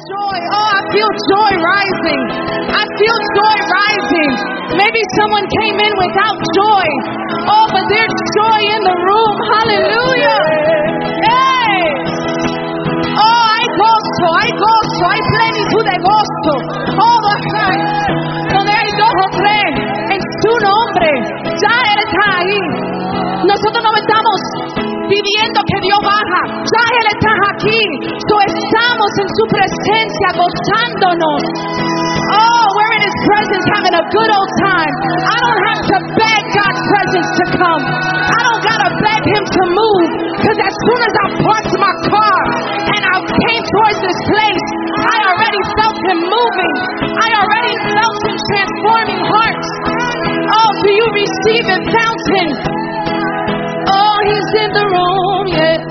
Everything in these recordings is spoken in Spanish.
joy. Oh, I feel joy rising. I feel joy rising. Maybe someone came in without joy. Oh, but there's joy in the room. Hallelujah. Hey. Oh, hay gozo, hay plenitud de gozo. Oh, donde hay dos o tres en su nombre, ya Él está ahí. Nosotros no estamos pidiendo que Dios baja, ya Él está aquí. Estamos en su presencia gozándonos. Oh, we're in His presence having a good old time. I don't have to beg God's presence to come. I don't gotta beg Him to move, because as soon as I parked my car and I came towards this place, I already felt Him moving. I already felt Him transforming hearts. Oh, do you receive it, fountain? Oh, He's in the room, yes.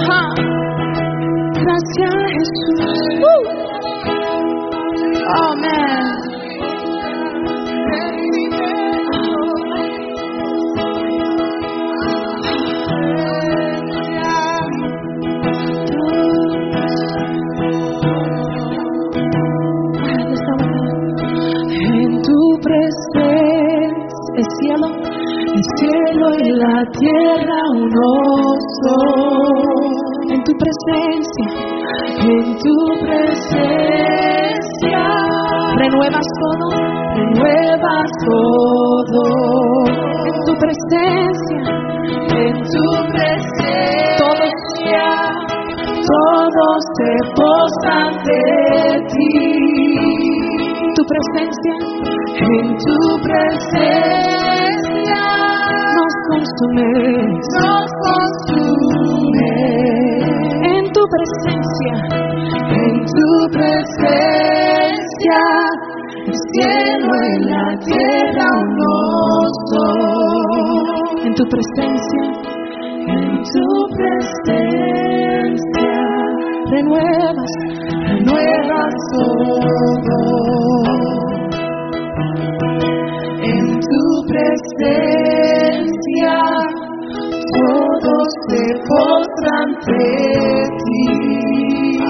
Gracias, Jesús. Oh, man. En tu presencia, el cielo y la tierra uno son. En tu presencia, renuevas todo. En tu presencia, todos se postran de ti. En tu presencia, nos consumes. En tu presencia, el cielo y la tierra uno son. En tu presencia, renuevas todo. En tu presencia, todos se postran ante ti.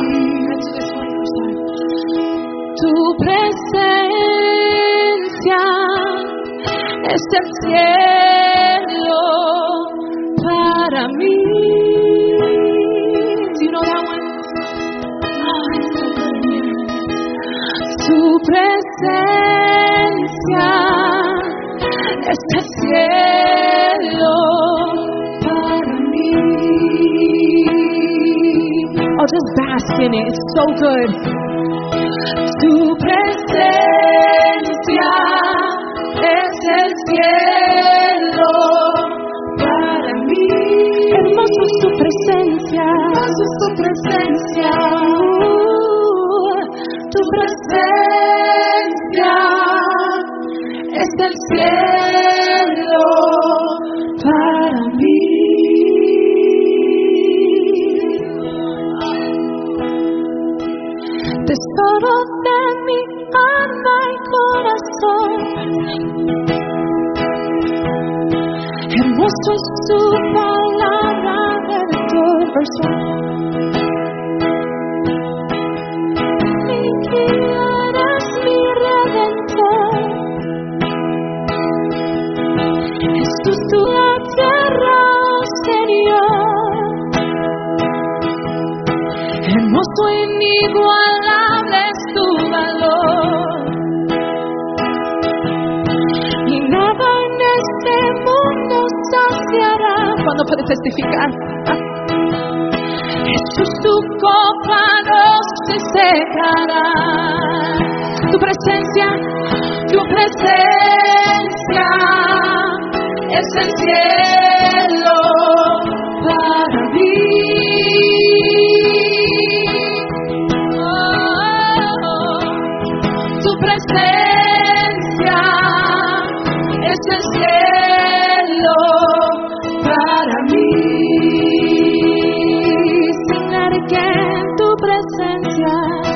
Tu presencia es el cielo para mí. Do you know that one? Tu presencia es el cielo para mí. Oh, just bask in it. It's so good. Tu presencia es el cielo para mí. Hermoso es tu presencia. Tu presencia es el cielo para mí. Tesoro de mi alma y corazón, hermoso es tu palabra, Redentor. Verse 1. Mi guía eres mi Redentor, Jesús, tu tierra, oh Señor, hermoso e inigualable es tu valor, y nada en este mundo saciará. ¿Cuándo puedes testificar? Jesús, tu copa no se secará. Tu presencia es el cielo para mí. Tu presencia es el cielo para mí. Sing that again. Tu presencia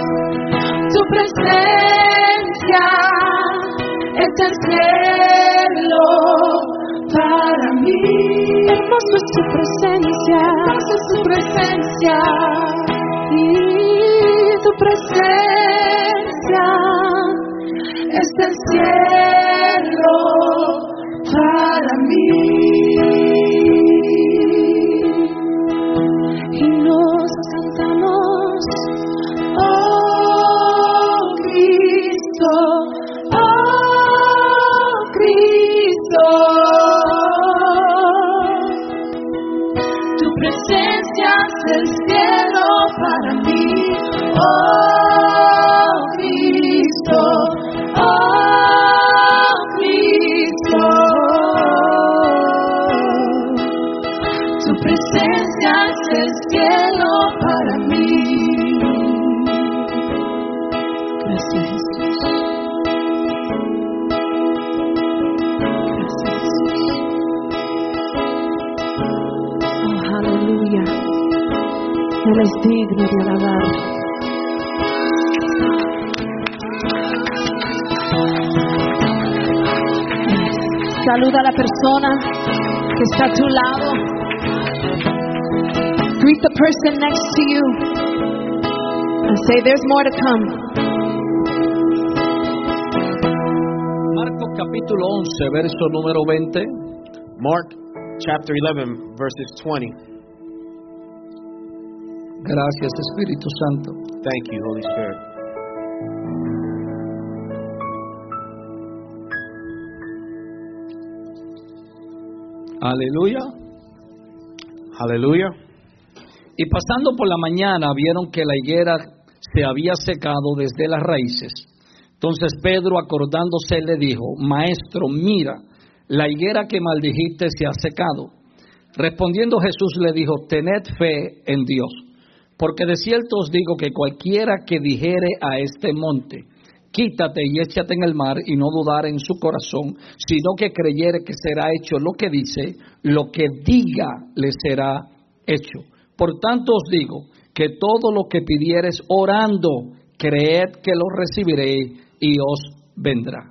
es el cielo para mí. Hermoso es tu presencia. Y tu presencia es el cielo para mí. Y nos cantamos, oh Cristo, oh Cristo. Tu presencia es el cielo para mí, oh Cristo, oh Cristo. Tu presencia es el cielo para mí. Gracias, Jesús. Gracias, Jesús. Oh, aleluya. Él es digno de alabar. Saluda a la persona que está a tu lado. Greet the person next to you and say, there's more to come. Marcos capítulo 11, verso número 20. Mark chapter 11, verses 20. Gracias, Espíritu Santo. Thank you, Holy Spirit. Aleluya. Hallelujah. Y pasando por la mañana vieron que la higuera se había secado desde las raíces. Entonces Pedro, acordándose, le dijo: Maestro, mira, la higuera que maldijiste se ha secado. Respondiendo Jesús le dijo: Tened fe en Dios, porque de cierto os digo que cualquiera que dijere a este monte, quítate y échate en el mar, y no dudare en su corazón, sino que creyere que será hecho lo que dice, lo que diga le será hecho. Por tanto os digo que todo lo que pidiereis orando, creed que lo recibiréis y os vendrá.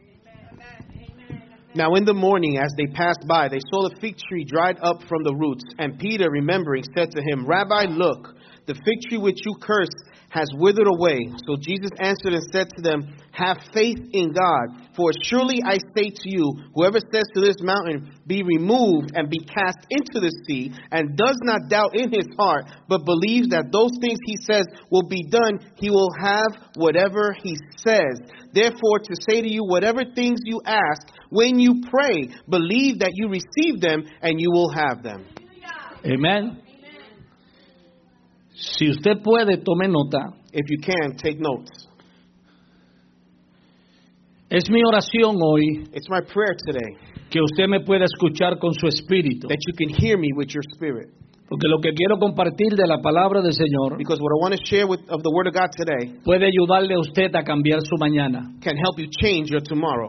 Now in the morning, as they passed by, they saw the fig tree dried up from the roots. And Peter, remembering, said to him, Rabbi, look, the fig tree which you cursed has withered away. So Jesus answered and said to them, have faith in God. For surely I say to you, whoever says to this mountain, be removed and be cast into the sea, and does not doubt in his heart, but believes that those things he says will be done, he will have whatever he says. Therefore, to say to you, whatever things you ask, when you pray, believe that you receive them, and you will have them. Amen. Si usted puede, tome nota. If you can, take notes. Es mi oración hoy It's my prayer today que usted me pueda escuchar con su espíritu. that you can hear me with your spirit. Porque lo que quiero compartir de la palabra del Señor Because what I want to share of the Word of God today puede ayudarle a usted a cambiar su mañana. can help you change your tomorrow.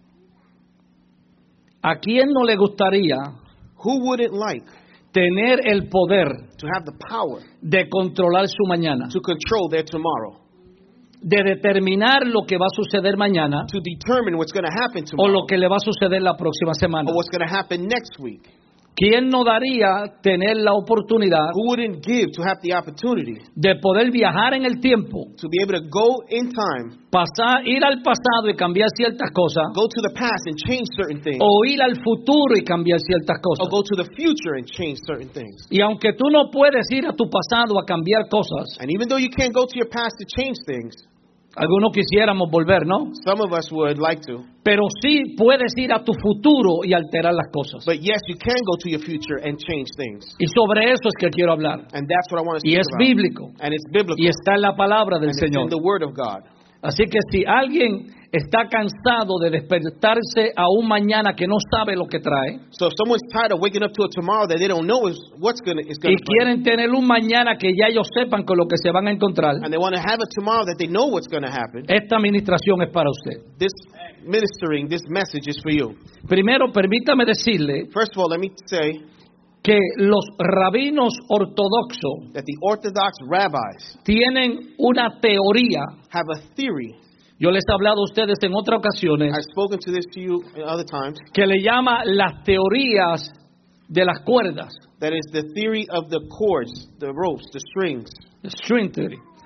¿A quién no le gustaría Who wouldn't like tener el poder to have the power de controlar su mañana? to control their tomorrow, De determinar lo que va a suceder mañana to determine what's going to happen o tomorrow lo que le va a suceder la próxima semana? or what's going to happen next week? ¿Quién no daría tener la oportunidad Who wouldn't give to have the opportunity de poder viajar en el tiempo, to be able to go in time, ir al pasado y cambiar ciertas cosas, go to the past and change certain things, o ir al futuro y cambiar ciertas or cosas? go to the future and change certain things? Y aunque tú no puedes ir a tu pasado a cambiar cosas, And even though you can't go to your past to change things, algunos quisiéramos volver, ¿no? some of us would like to. Pero sí puedes ir a tu futuro y alterar las cosas. But yes, you can go to your future and change things. Y sobre eso es que quiero hablar. And that's what I want to Y speak es about. bíblico. And it's biblical. Y está en la palabra del And it's Señor. in the Word of God. Así que si alguien está cansado de despertarse a un mañana que no sabe lo que trae, So if someone's tired of waking up to a tomorrow that they don't know what's going to y bring, quieren tener un mañana que ya ellos sepan con lo que se van a encontrar, and they want to have a tomorrow that they know what's going to happen, esta administración es para usted. this message is for you. Primero, permítame decirle First of all, let me say que los rabinos ortodoxos that the Orthodox rabbis tienen una teoría. have a theory. Yo les he hablado a ustedes en otras ocasiones I've spoken to this to you in other times. que le llama las teorías de las cuerdas, That is the theory of the cords, the ropes, the strings. string theory.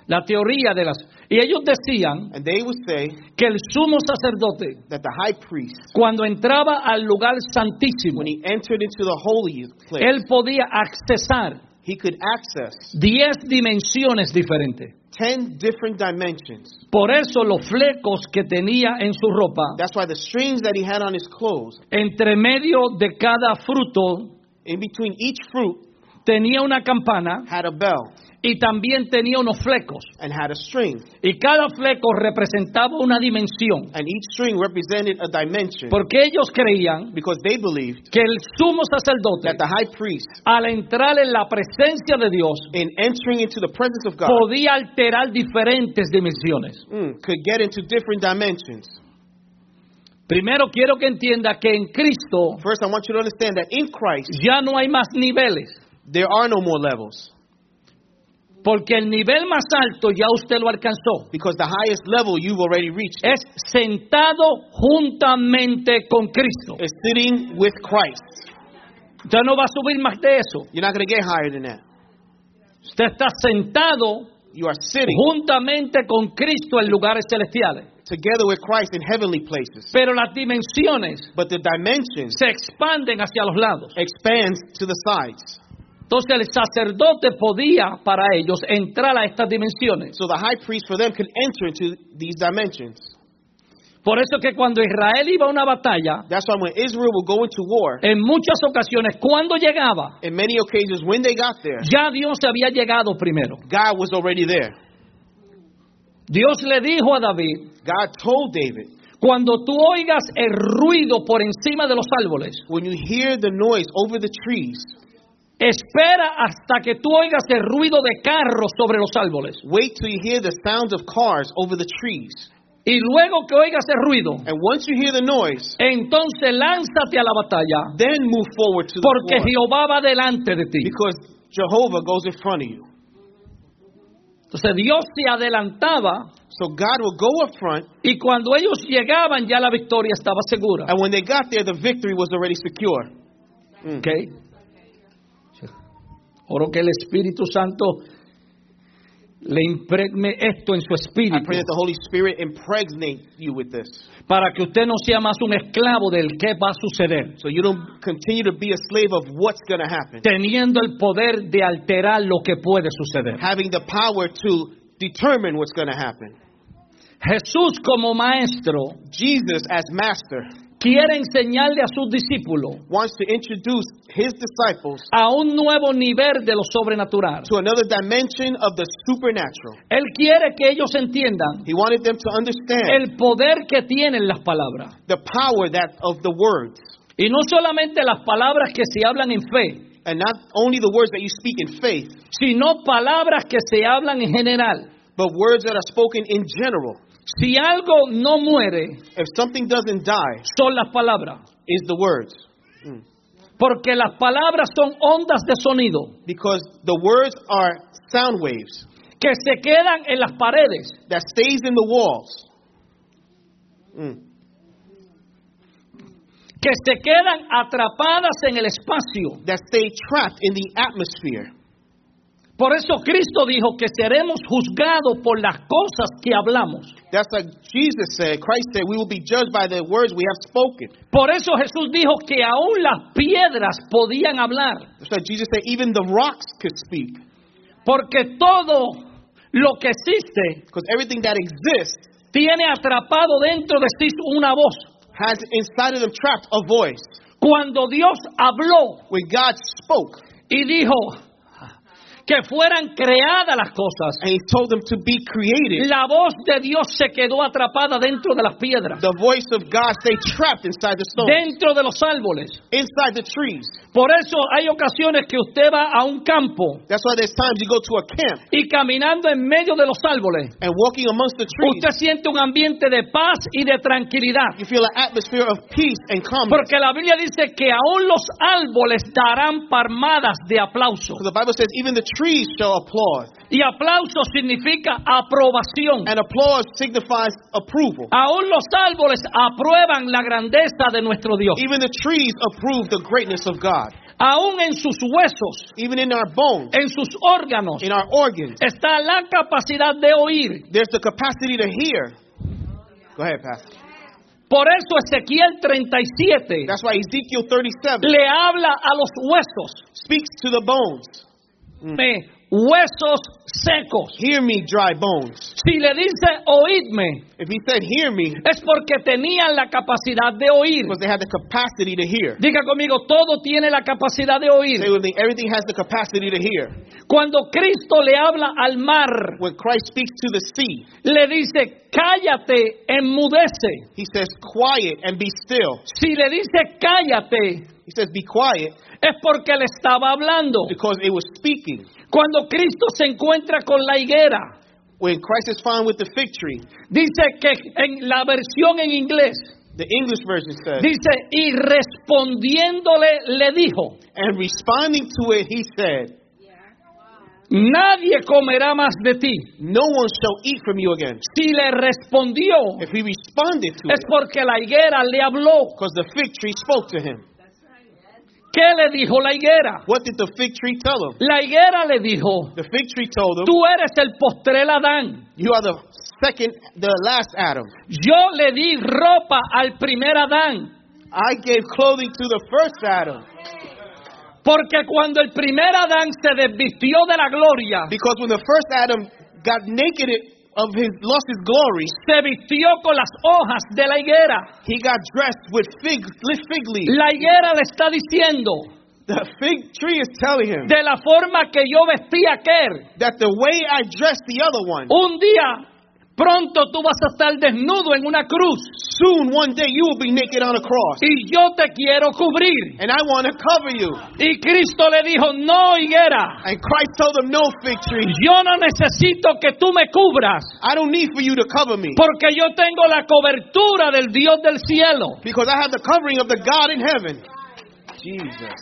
La teoría de las... Y ellos decían And they would say que el sumo sacerdote, that the high priest, cuando entraba al lugar santísimo, when he entered into the holy place, él podía accesar he could access 10 dimensiones diferentes. 10 different dimensions. Por eso los flecos que tenía en su ropa, That's why the strings that he had on his clothes, entre medio de cada fruto, in between each fruit, tenía una campana had a bell y también tenía unos flecos. and had a string. Y cada fleco representaba una dimensión. And each string represented a dimension. Porque ellos creían Because they believed que el sumo sacerdote, that the high priest, al entrar en la presencia de Dios, in entering into the presence of God, podía alterar diferentes dimensiones. could get into different dimensions. Primero quiero que entienda que en Cristo First, I want you to understand that in Christ, ya no hay más niveles. there are no more levels. Porque el nivel más alto ya usted lo alcanzó. Because the highest level you've already reached Es sentado juntamente con Cristo. is sitting with Christ. Usted no va a subir más de eso. You're not going to get higher than that. Usted está sentado You are sitting juntamente con Cristo en lugares celestiales. together with Christ in heavenly places. Pero las dimensiones But the dimensions se expanden hacia los lados. expands to the sides. Entonces el sacerdote podía para ellos entrar a estas dimensiones. So the high priest for them could enter into these dimensions. Por eso que cuando Israel iba a una batalla, That's why when Israel will go into war, en muchas ocasiones cuando llegaba, in many occasions when they got there, ya Dios había llegado primero. God was already there. Dios le dijo a David, God told David, cuando tú oigas el ruido por encima de los árboles, when you hear the noise over the trees, espera hasta que tú oigas el ruido de carros sobre los árboles. wait till you hear the sounds of cars over the trees. Y luego que oigas el ruido, And once you hear the noise, entonces lánzate a la batalla, then move forward to the porque war. Jehová va delante de ti. Because Jehovah goes in front of you. Entonces Dios se adelantaba So God will go up front, y cuando ellos llegaban ya la victoria estaba segura. and when they got there, the victory was already secure. ¿Ok? Oro que el Espíritu Santo le impregne esto en su I espíritu pray that the Holy Spirit impregnate you with this, para que usted no sea más un esclavo del que va a suceder, so you don't continue to be a slave of what's going to happen, teniendo el poder de alterar lo que puede suceder. having the power to determine what's going to happen. Jesús como maestro Jesus as master quiere enseñarle a sus discípulos wants to introduce his disciples a un nuevo nivel de lo sobrenatural. to another dimension of the supernatural. Él quiere que ellos entiendan He wanted them to understand el poder que tienen las palabras. the power that of the words, Y no solamente las palabras que se hablan en fe, and not only the words that you speak in faith, sino palabras que se hablan en general. but words that are spoken in general. Si algo no muere, If something doesn't die, son las palabras. is the words. Porque las palabras son ondas de sonido Because the words are sound waves que se quedan en las paredes, that stays in the walls, que se quedan atrapadas en el espacio. that stay trapped in the atmosphere. Por eso Cristo dijo que seremos juzgados por las cosas que hablamos. That's like Jesus said, Christ said, we will be judged by the words we have spoken. Por eso Jesús dijo que aún las piedras podían hablar. That's why Jesus said, even the rocks could speak. Porque todo lo que existe Because everything that exists tiene atrapado dentro de sí una voz. has inside of them trapped a voice. Cuando Dios habló When God spoke, y dijo que fueran creadas las cosas, and He told them to be created, la voz de Dios se quedó atrapada dentro de las piedras, the voice of God stayed trapped inside the stones, dentro de los árboles. inside the trees. Por eso hay ocasiones que usted va a un campo That's why there's times you go to a camp y caminando en medio de los árboles, and walking amongst the trees, usted siente un ambiente de paz y de tranquilidad. you feel an atmosphere of peace and calmness. Porque la Biblia dice que aún los árboles darán palmadas de aplauso. So the Bible says even the trees shall applaud. Y aplauso significa aprobación. And applause signifies approval. Aún los árboles aprueban la grandeza de nuestro Dios. Even the trees approve the greatness of God. Aún en sus huesos, even in our bones, en sus órganos, in our organs, está la capacidad de oír. there's the capacity to hear. Go ahead, Pastor. Por eso Ezequiel 37 That's why Ezekiel 37 le habla a los huesos, speaks to the bones. huesos secos. Hear me, dry bones. Si le dice oídme, If he said hear me, es porque tenían la capacidad de oír. because they had the capacity to hear. Diga conmigo, todo tiene la capacidad de oír. Say with me, everything has the capacity to hear. Cuando Cristo le habla al mar, When Christ speaks to the sea, le dice, cállate, enmudece. he says quiet and be still. Si le dice cállate, He says be quiet es porque le estaba hablando. because it was speaking. Cuando Cristo se encuentra con la higuera, When Christ is found with the fig tree, dice que en la versión en inglés, the English version says, dice, y respondiéndole le dijo, and responding to it, he said, nadie comerá más de ti. no one shall eat from you again. Si le respondió, If he responded to es it, porque la higuera le habló. because the fig tree spoke to him. ¿Qué le dijo la higuera? What did the fig tree tell him? La higuera le dijo, The fig tree told him, tú eres el postrer Adán. you are the last Adam. Yo le di ropa al primer Adán. I gave clothing to the first Adam. Porque cuando el primer Adán se desvistió de la gloria, Because when the first Adam got naked lost his glory, se vistió con las hojas de la higuera. he got dressed with fig leaves. La higuera le está diciendo, The fig tree is telling him de la forma que yo vestí a aquel, that the way I dressed the other one, un día pronto tú vas a estar desnudo en una cruz soon one day you will be naked on a cross. y yo te quiero cubrir. And I want to cover you. Y Cristo le dijo, no, higuera, And Christ told him, no, fig tree, yo no necesito que tú me cubras, I don't need for you to cover me. porque yo tengo la cobertura del Dios del cielo. Because I have the covering of the God in heaven. Jesus.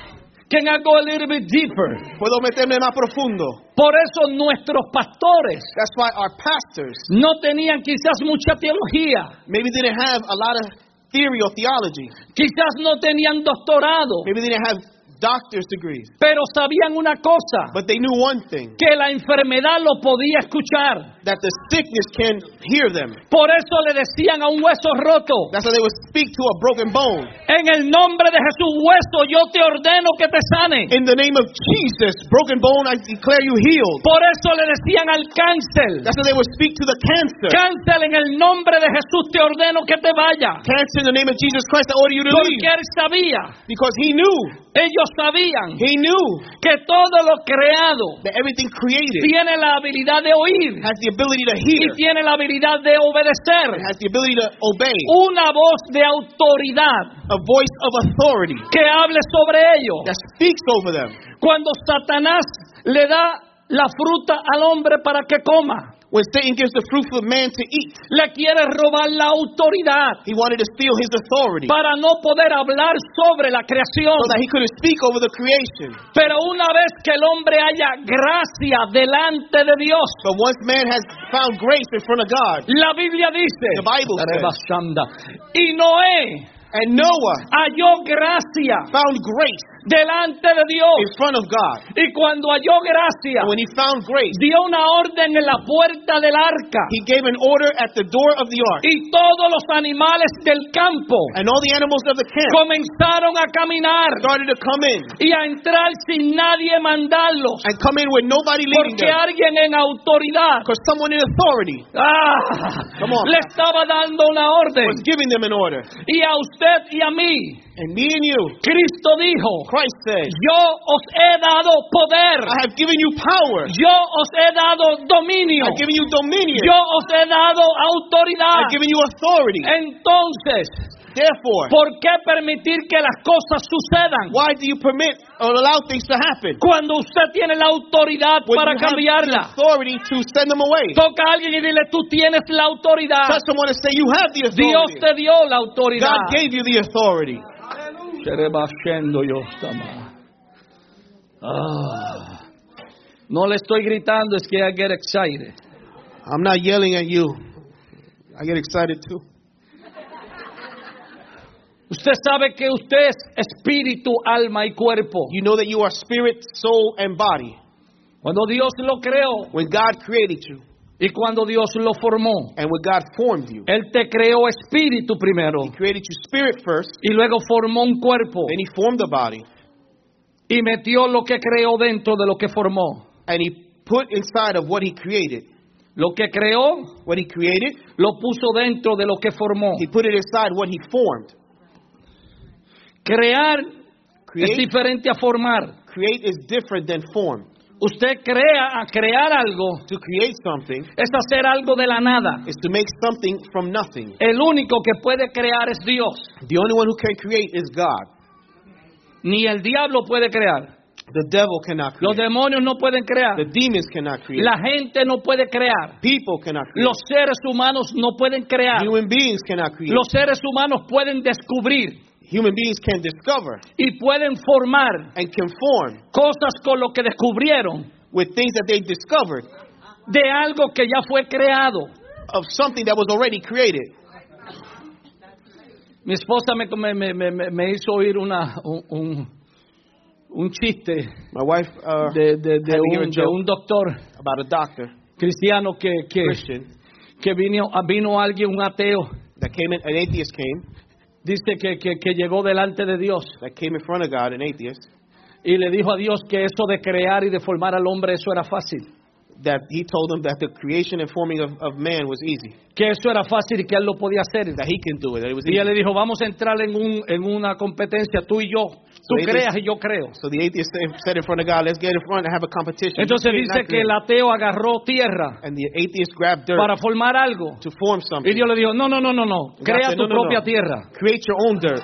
Can I go a little bit deeper? Puedo meterme más profundo. Por eso nuestros pastores That's why our pastors no tenían quizás mucha teología, maybe didn't have a lot of theory or theology. quizás no tenían doctorado, Maybe they didn't have doctor's degrees. pero sabían una cosa, But they knew one thing, que la enfermedad lo podía escuchar. that the sickness can hear them. Por eso le decían a un hueso roto, That's why they would speak to a broken bone. en el nombre de Jesús, hueso, yo te ordeno que te sane. In the name of Jesus, broken bone, I declare you healed. Por eso le decían al cáncer, That's why they would speak to the cancer. cáncer, en el nombre de Jesús te ordeno que te vaya. Cancer, in the name of Jesus Christ, I order you to Porque leave. él sabía, Because he knew, ellos sabían he knew que todo lo creado that everything created tiene la habilidad de oír has the ability to y hear, tiene la habilidad de obedecer. has the ability to obey, Una voz de autoridad a voice of authority que hable sobre ellos. that speaks over them. Cuando Satanás le da la fruta al hombre para que coma, When Satan gives the fruit for man to eat, le quiere robar la autoridad he wanted to steal his authority para no poder hablar sobre la creación. so that he couldn't speak over the creation. Pero una vez que el hombre haya gracia delante de Dios, But once man has found grace in front of God, la Biblia dice, the Bible says, y Noé and Noah halló gracia found grace delante de Dios. in front of God. Y cuando halló gracia, And when he found grace, dio una orden en la puerta del arca. he gave an order at the door of the ark. Y todos los animales del campo And all the animals of the camp comenzaron a caminar started to come in y a entrar sin nadie mandarlos. and come in with nobody leading Porque them. alguien en autoridad Because someone in authority Come on. le estaba dando una orden. was giving them an order. Y a usted y a mí, And me and you, Cristo dijo, Christ said, yo os he dado poder, I have given you power. yo os he dado dominio, I've given you dominion. yo os he dado autoridad. I've given you authority. Entonces, Therefore, ¿por qué permitir que las cosas sucedan why do you permit or allow things to happen cuando usted tiene la autoridad when para you have the cambiarla? authority to send them away? Toca a alguien y dile, tú tienes la autoridad. Touch someone and say, you have the Dios authority. te dio la autoridad. God gave you the authority. No le estoy gritando, es que I get excited. I'm not yelling at you. I get excited too. Usted sabe que usted es espíritu, alma y cuerpo. You know that you are spirit, soul, and body. Cuando Dios lo creó When God created you y cuando Dios lo formó, and when God formed you, Él te creó espíritu primero He created you spirit first, y luego formó un cuerpo then He formed the body, y metió lo que creó dentro de lo que formó. and He put inside of what He created. Lo que creó What He created, lo puso dentro de lo que formó. He put it inside what He formed. Crear es Create, diferente a formar. create is different than form. Usted crea, a crear algo To create something es hacer algo de la nada. is to make something from nothing. El único que puede crear es Dios. The only one who can create is God. Ni el diablo puede crear. The devil cannot Los create. demonios no pueden crear. The demons cannot create. La gente no puede crear. People cannot create. Los seres humanos no pueden crear. Human beings cannot create. Los seres humanos pueden descubrir Human beings can discover y pueden formar and conform cosas con lo que descubrieron with things that they discovered de algo que ya fue creado. of something that was already created. Mi esposa me hizo oír un chiste My wife de had to hear a joke un doctor about a doctor, cristiano Christian, que vino alguien, un ateo, that came in, an atheist came, dice que llegó delante de Dios that came in front of God, an atheist, y le dijo a Dios que eso de crear y de formar al hombre, eso era fácil. that he told him that the creation and forming of man was easy, Que eso era fácil y que él lo podía hacer. that he can do it, that it was Y easy. él le dijo, vamos a entrar en una competencia, tú y yo. Tú So creas y yo creo. So the atheist said in front of God, let's get in front and have a competition. Entonces You dice create, que el not ateo agarró tierra create. And the atheist grabbed dirt para formar algo. to form Y something. Dios le dijo, no. Crea said, tu no, propia tierra. Create your own dirt.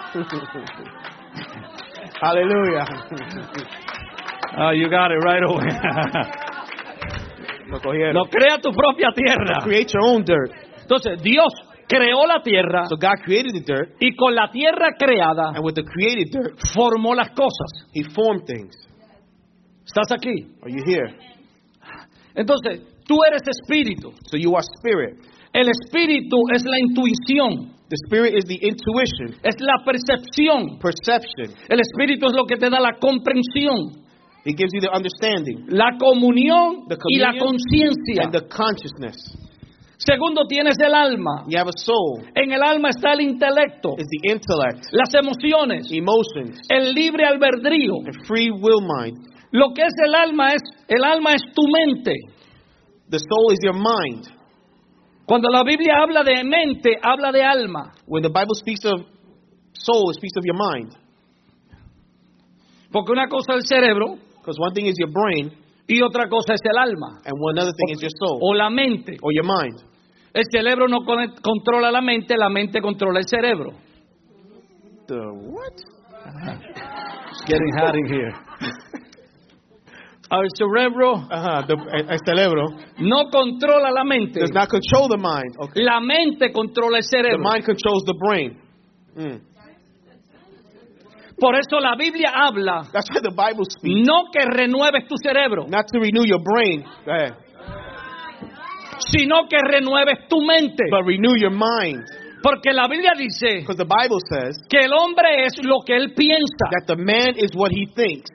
Hallelujah. Oh, you got it right away. Lo cogieron. No, crea tu propia tierra. Create your own dirt. Entonces, Dios creó la tierra So God created the dirt, y con la tierra creada and with the created dirt, formó las cosas. He formed things. ¿Estás aquí? Are you here? Entonces, tú eres espíritu. So you are spirit. El espíritu es la intuición, The spirit is the intuition, es la percepción. perception. El espíritu es lo que te da la comprensión, It gives you the understanding la comunión The y la communion conciencia. and the consciousness. Segundo, tienes el alma. You have a soul. En el alma está el intelecto, It's the intellect, las emociones, emotions, el libre albedrío. and free will mind. Lo que es el alma es tu mente. The soul is your mind. Cuando la Biblia habla de mente, habla de alma. When the Bible speaks of soul, it speaks of your mind. Porque una cosa es el cerebro Because one thing is your brain, y otra cosa es el alma and one other thing is your soul, o la mente. or your mind. El cerebro no controla la mente controla el cerebro. The what? It's getting hot in here. El cerebro El cerebro no controla la mente. does not control the mind. Okay. La mente controla el The cerebro. mind controls the brain. Mm. Por eso la Biblia habla That's why the Bible speaks. no que renueves tu cerebro, Not to renew your brain, go ahead, sino que renueves tu mente. but renew your mind. Porque la Biblia dice Because the Bible says que el hombre es lo que él piensa. that the man is what he thinks.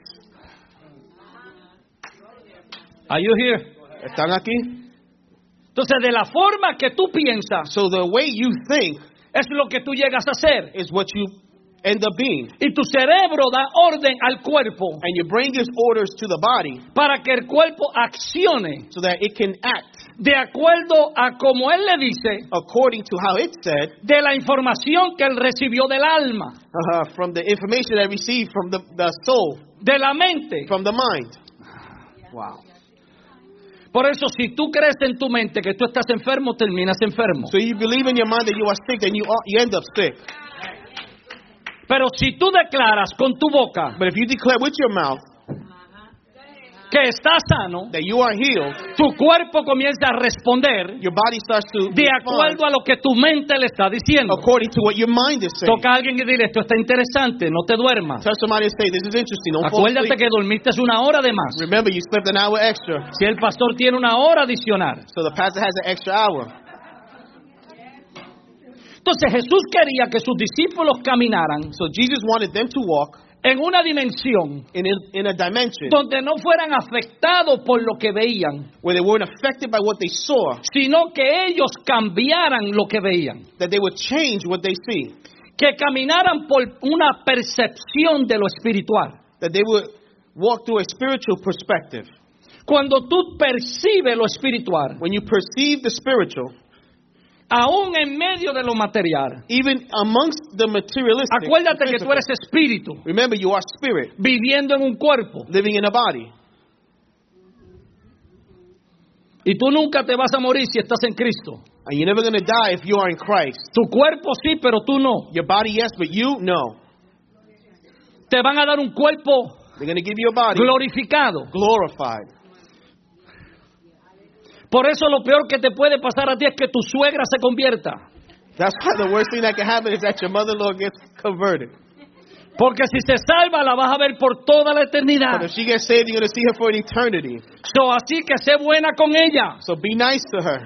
Are you here? ¿Están aquí? Entonces, de la forma que tú piensas So the way you think es lo que tú llegas a hacer. is what you end up being. Y tu cerebro da orden al cuerpo And your brain gives orders to the body para que el cuerpo accione so that it can act de acuerdo a como él le dice according to how it said, de la información que él recibió del alma, from the information that received from the soul, de la mente. from the mind. Wow. Por eso, si tú crees en tu mente que tú estás enfermo, terminas enfermo. So you believe in your mind that you are sick, then you end up sick. Pero si tú declaras con tu boca But if you declare with your mouth que estás sano, that you are healed, tu cuerpo comienza a responder your body starts to de respond acuerdo a lo que tu mente le está diciendo. according to what your mind is saying. Toca a alguien y dile, esto está interesante, no te duermas. Tell somebody and say, this is interesting, don't fall Acuérdate asleep. que dormiste una hora de más. Remember, you slept an hour extra, Si el pastor tiene una hora adicional. so the pastor has an extra hour. Entonces Jesús quería que sus discípulos caminaran So Jesus wanted them to walk en una dimensión in a dimension donde no fueran afectados por lo que veían, where they weren't affected by what they saw, sino que ellos cambiaran lo que veían, that they would change what they see, que caminaran por una percepción de lo espiritual. that they would walk through a spiritual perspective. Cuando tú percibes lo espiritual, When you perceive the spiritual, aún en medio de lo material, even amongst the materialistic, acuérdate the que tú physical, eres espíritu, remember you are spirit, viviendo en un cuerpo, living in a body. y tú nunca te vas a morir si estás en Cristo. And you're never going to die if you are in Christ. Tu cuerpo sí, pero tú no. Your body, yes, but you, no. Te van a dar un cuerpo They're going to give you a body glorificado. glorified. Por eso lo peor que te puede pasar a ti es que tu suegra se convierta. That's why the worst thing that can happen is that your mother-in-law gets converted. Porque si se salva, la vas a ver por toda la eternidad. But if she gets saved, you're going to see her for an eternity. Así que sé buena con ella. So be nice to her.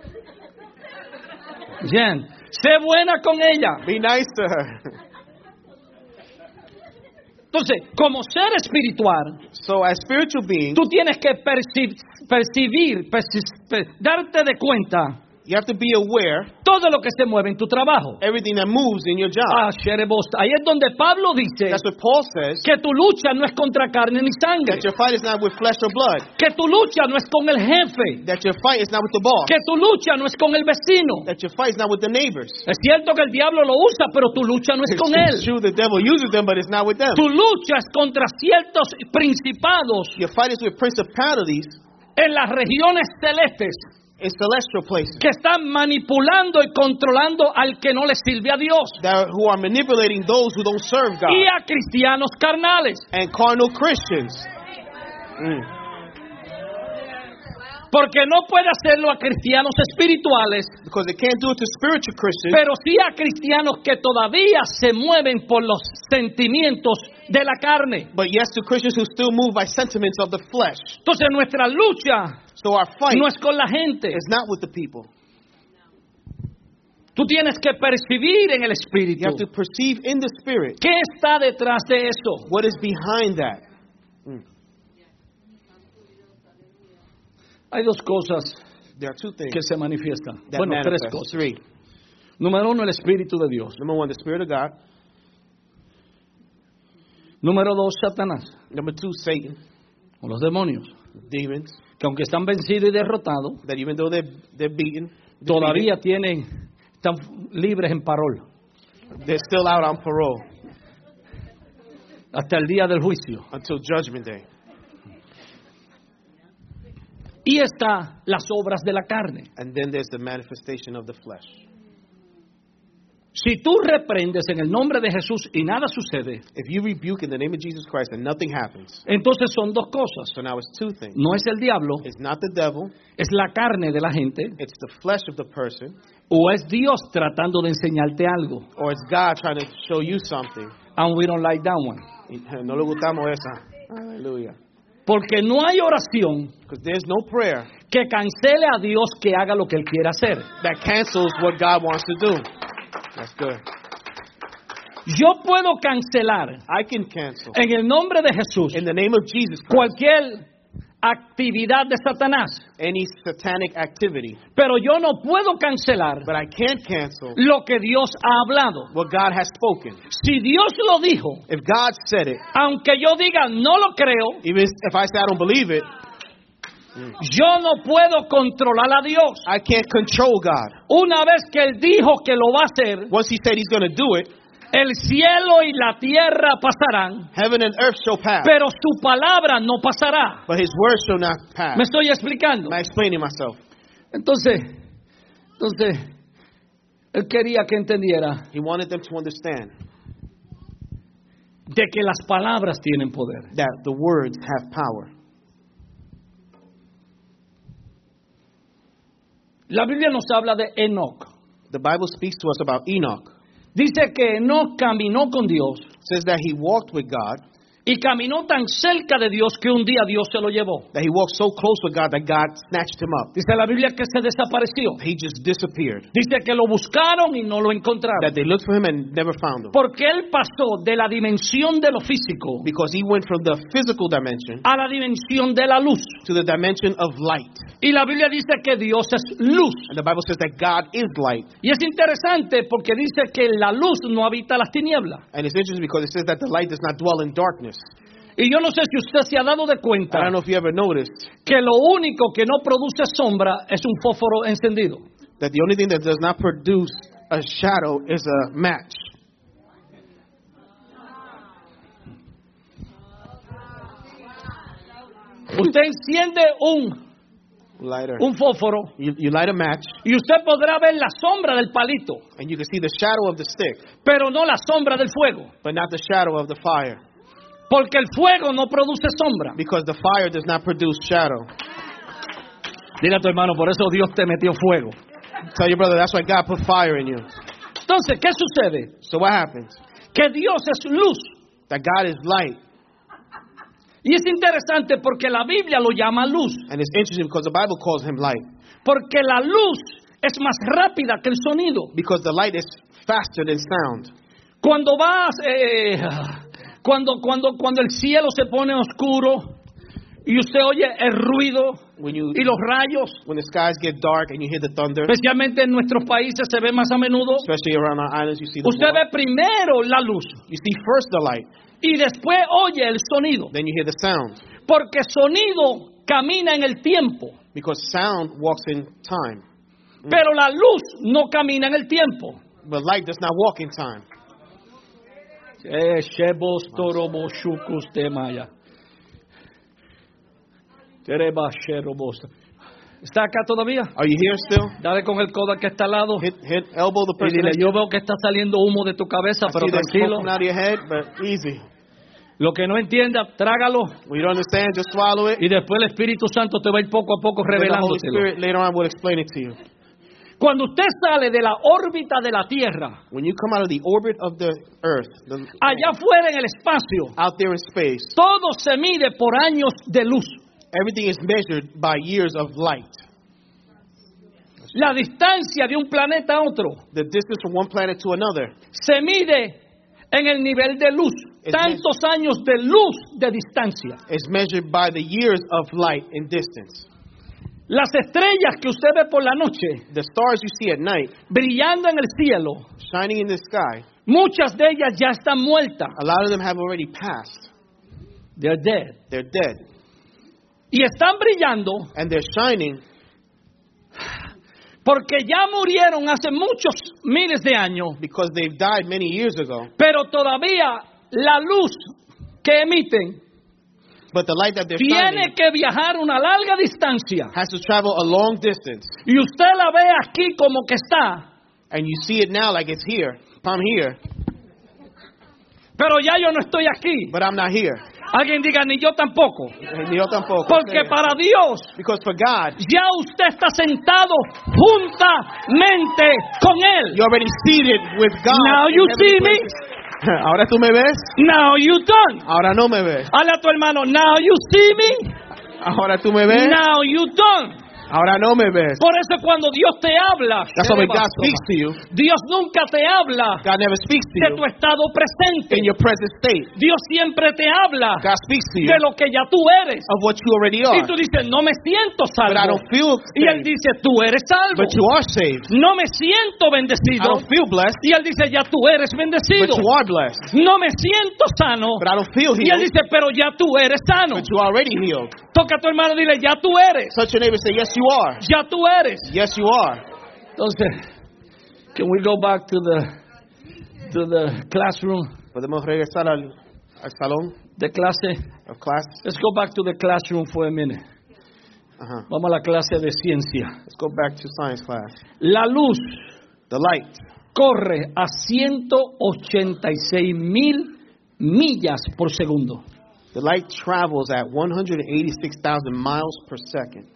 Bien. Sé buena con ella. Be nice to her. Entonces, como ser espiritual, So as spiritual beings, tú tienes que darte de cuenta you have to be aware todo lo que se mueve en tu trabajo. everything that moves in your job. Ahí es donde Pablo dice That's what Paul says, que tu lucha no es contra carne ni sangre, that your fight is not with flesh or blood, que tu lucha no es con el jefe, that your fight is not with the boss, que tu lucha no es con el vecino. that your fight is not with the neighbors. Es cierto que el diablo lo usa, pero tu lucha no es con It's él. true the devil uses them, but it's not with them. Tu lucha es contra ciertos principados Your fight is with principalities en las regiones celestes in celestial places que están manipulando y controlando al que no le sirve a Dios who are manipulating those who don't serve God y a cristianos carnales. and carnal Christians. Porque no puede hacerlo a cristianos espirituales, Because they can't do it to spiritual Christians, pero sí a cristianos que todavía se mueven por los sentimientos de la carne. but yes to Christians who still move by sentiments of the flesh. Entonces nuestra lucha So our fight no es con la gente. is not with the people. Tú tienes que percibir en el You espíritu. have to perceive in the spirit ¿Qué está detrás de eso? what is behind that. Hay dos cosas There are two things que se manifiestan. that Bueno, tres manifest. cosas. Three. Número uno, el Espíritu de Dios. Number one, the Spirit of God. Número dos, Satanás, Number two, Satan, o los demonios, demons, que aunque están vencidos y derrotados, that even though they're beaten, todavía están libres en parol they're still out on parole hasta el día del juicio. until Judgment Day. Y está las obras de la carne. And then there's the manifestation of the flesh. Si tú reprendes en el nombre de Jesús y nada sucede, If you rebuke in the name of Jesus Christ and nothing happens, entonces son dos cosas. so now it's two things. No es el diablo, It's not the devil, es la carne de la gente, it's the flesh of the person, o es Dios tratando de enseñarte algo. or it's God trying to show you something. And we don't like that one. No le gustamos esa. Hallelujah. Porque no hay oración Because there's no prayer que cancele a Dios que haga lo que Él quiera hacer. that cancels what God wants to do. That's good. Yo puedo cancelar I can cancel en el nombre de Jesús in the name of Jesus Christ cualquier actividad de Satanás, any satanic activity, pero yo no puedo cancelar but I can't cancel lo que Dios ha hablado. what God has spoken. Si Dios lo dijo, If God said it, aunque yo diga no lo creo, even if I say I don't believe it, yo no puedo controlar a Dios. I can't control God. Una vez que Él dijo que lo va a hacer, Once He said He's going to do it, el cielo y la tierra pasarán, heaven and earth shall pass, pero su palabra no pasará. but His word shall not pass. ¿Me estoy explicando? Am I explaining myself? Entonces, Él quería que entendiera He wanted them to understand de que las palabras tienen poder. that the words have power. La Biblia nos habla de Enoc. The Bible speaks to us about Enoch. Dice que Enoc caminó con Dios It says that he walked with God Y caminó tan cerca de Dios que un día Dios se lo llevó. That he walked so close with God that God snatched him up. Dice la Biblia que se desapareció. He just disappeared. Dice que lo buscaron y no lo encontraron. That they looked for him and never found him. Porque él pasó de la dimensión de lo físico Because he went from the physical dimension a la dimensión de la luz. to the dimension of light. Y la Biblia dice que Dios es luz. And the Bible says that God is light. Y es interesante porque dice que la luz no habita las tinieblas. And it's interesting because it says that the light does not dwell in darkness. Y yo no sé si usted se ha dado de cuenta I don't know if you ever noticed que lo único que no produce sombra es un fósforo encendido. that the only thing that does not produce a shadow is a match. Usted enciende Lighter. un fósforo You light a match y usted podrá ver la sombra del palito, and you can see the shadow of the stick, pero no la sombra del fuego. but not the shadow of the fire. Porque el fuego no produce sombra. Because the fire does not produce shadow. Dile a tu hermano, por eso Dios te metió fuego. Tell your brother that's why God put fire in you. Entonces, ¿qué sucede? So what happens? Que Dios es luz. That God is light. Y es interesante porque la Biblia lo llama luz. And it's interesting because the Bible calls him light. Porque la luz es más rápida que el sonido. Because the light is faster than sound. Cuando vas, cuando el cielo se pone oscuro y usted oye el ruido y los rayos, When the skies get dark and you hear the thunder, especialmente en nuestros países se ve más a menudo, especially around our islands, you see the usted more. ve primero la luz You see first the light, y después oye el sonido. then you hear the sound. Porque sonido camina en el tiempo, Because sound walks in time. pero la luz no camina en el tiempo. But light does not walk in time. ¿Está acá todavía? Are you here still? Dale con el codo al que está al lado Hit elbow the y person dile, next yo veo que está saliendo humo de tu cabeza, I pero see there's smoke tranquilo. coming out of your head, but easy. Lo que no entienda, trágalo When you don't understand, just swallow it. y después el Espíritu Santo te va a ir poco a poco Then the Holy revelándotelo. Spirit later on will explain it to you. Cuando usted sale de la órbita de la Tierra, When you come out of the orbit of the earth, allá afuera en el espacio, out there in space, todo se mide por años de luz. everything is measured by years of light. La distancia de un planeta a otro The distance from one planet to another se mide en el nivel de luz. Tantos años de luz de distancia. is measured by the years of light in distance. Las estrellas que usted ve por la noche, The stars you see at night, brillando en el cielo, shining in the sky, muchas de ellas ya están muertas. a lot of them have already passed. They're dead. They're dead. Y están brillando And they're shining porque ya murieron hace muchos miles de años, because they've died many years ago. pero todavía la luz que emiten But the light that they're tiene shining que viajar una larga distancia. has to travel a long distance. Y usted la ve aquí como que está, And you see it now like it's here. I'm here, pero ya yo no estoy aquí. but I'm not here. Alguien diga, ni yo tampoco. Ni yo tampoco. Porque para Dios Because for God, ya usted está sentado juntamente con Él. you're already seated with God. Now in you heavenly see me? places. Ahora tú me ves. Now you done. Ahora no me ves. Hazle a tu hermano, now you see me? Ahora tú me ves. Now you done. Ahora no me ves. Por eso cuando Dios te habla, That's why when God speaks to you, Dios nunca te habla God never speaks to de you tu estado presente. in your present state. Dios siempre te habla God speaks to you de lo que ya tú eres. of what you already Y are. tú dices, no me siento But I salvo. don't feel Y Él saved. dice, tú eres salvo. But you are saved. No me siento I bendecido. don't feel blessed. Y Él dice, ya tú eres But bendecido. you are blessed. No me siento sano. But I don't feel Y Él healed. dice, pero ya tú eres sano. But you are already healed. Toca a tu hermano y dile, ya tú eres. Touch your neighbor and say, yes, you are. Ya tú eres. Yes, you are. Entonces, can we go back to the classroom, Podemos regresar al salón de clase? of class. Let's go back to the classroom for a minute. Uh-huh. Vamos a la clase de ciencia. Let's go back to science class. La luz The light corre a 186,000 millas por segundo. The light travels at 186,000 miles per second.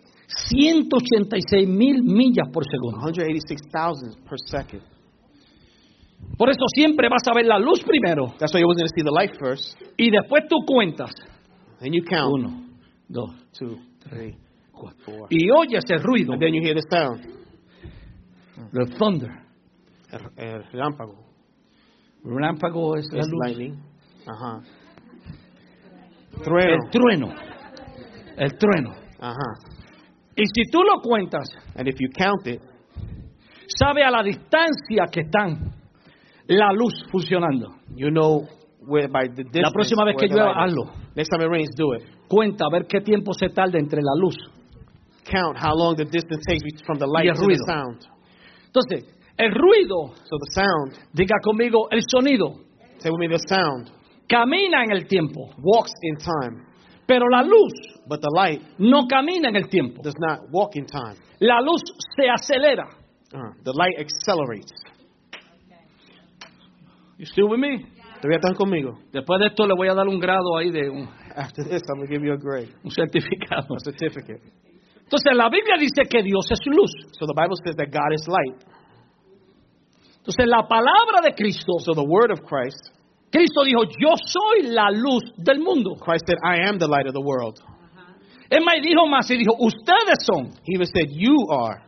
186,000 millas por segundo. 186,000 per second. Por eso siempre vas a ver la luz primero. That's why you're always going to see the light first. Y después tú cuentas. Then you count. 1, 2, 2, 3, 4. y oyes el ruido. And then you hear the sound. The thunder. El relámpago. Relámpago es la It's luz. lightning. Ajá. Trueno. El trueno. El trueno. Ajá. Y si tú lo cuentas, And if you count it, sabe a la distancia que están la luz funcionando. you know where by the distance. La próxima vez que where the llueva, light is. hazlo. Next time it rains, do it. Cuenta a ver qué tiempo se tarda entre la luz. Count how long the distance takes from the Y light el to the ruido. sound. Entonces, el ruido, So the sound, diga conmigo, el sonido, say with me, the sound camina en el tiempo, walks in time, pero la luz but the light no camina en el tiempo. does not walk in time. La luz se acelera. The light accelerates. You still with me? ¿Todavía están conmigo? Después de esto le voy a dar un grado ahí de un After this, I'm going to give you a grade, certificado. a certificate. Entonces la Biblia dice que Dios es luz. So the Bible says that God is light. Entonces la palabra de Cristo, So the word of Christ, Cristo dijo, yo soy la luz del mundo. Christ said, I am the light of the world. Es más, y dijo más, y dijo, ustedes son He even said, you are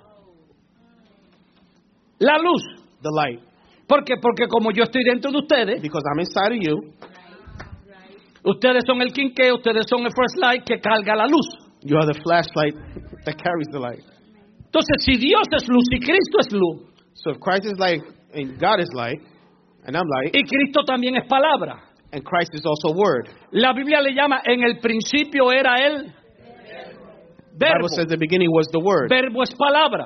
la luz. the light. ¿Por qué? Porque como yo estoy dentro de ustedes, Because I'm inside of you, ustedes son el quinqué, ustedes son el first light que carga la luz. you are the flashlight that carries the light. Entonces, si Dios es luz y Cristo es luz, So if Christ is light and God is light, and I'm light, y Cristo también es palabra, and Christ is also word. la Biblia le llama, en el principio era el The verbo. Bible says the beginning was the word. Verbo es palabra.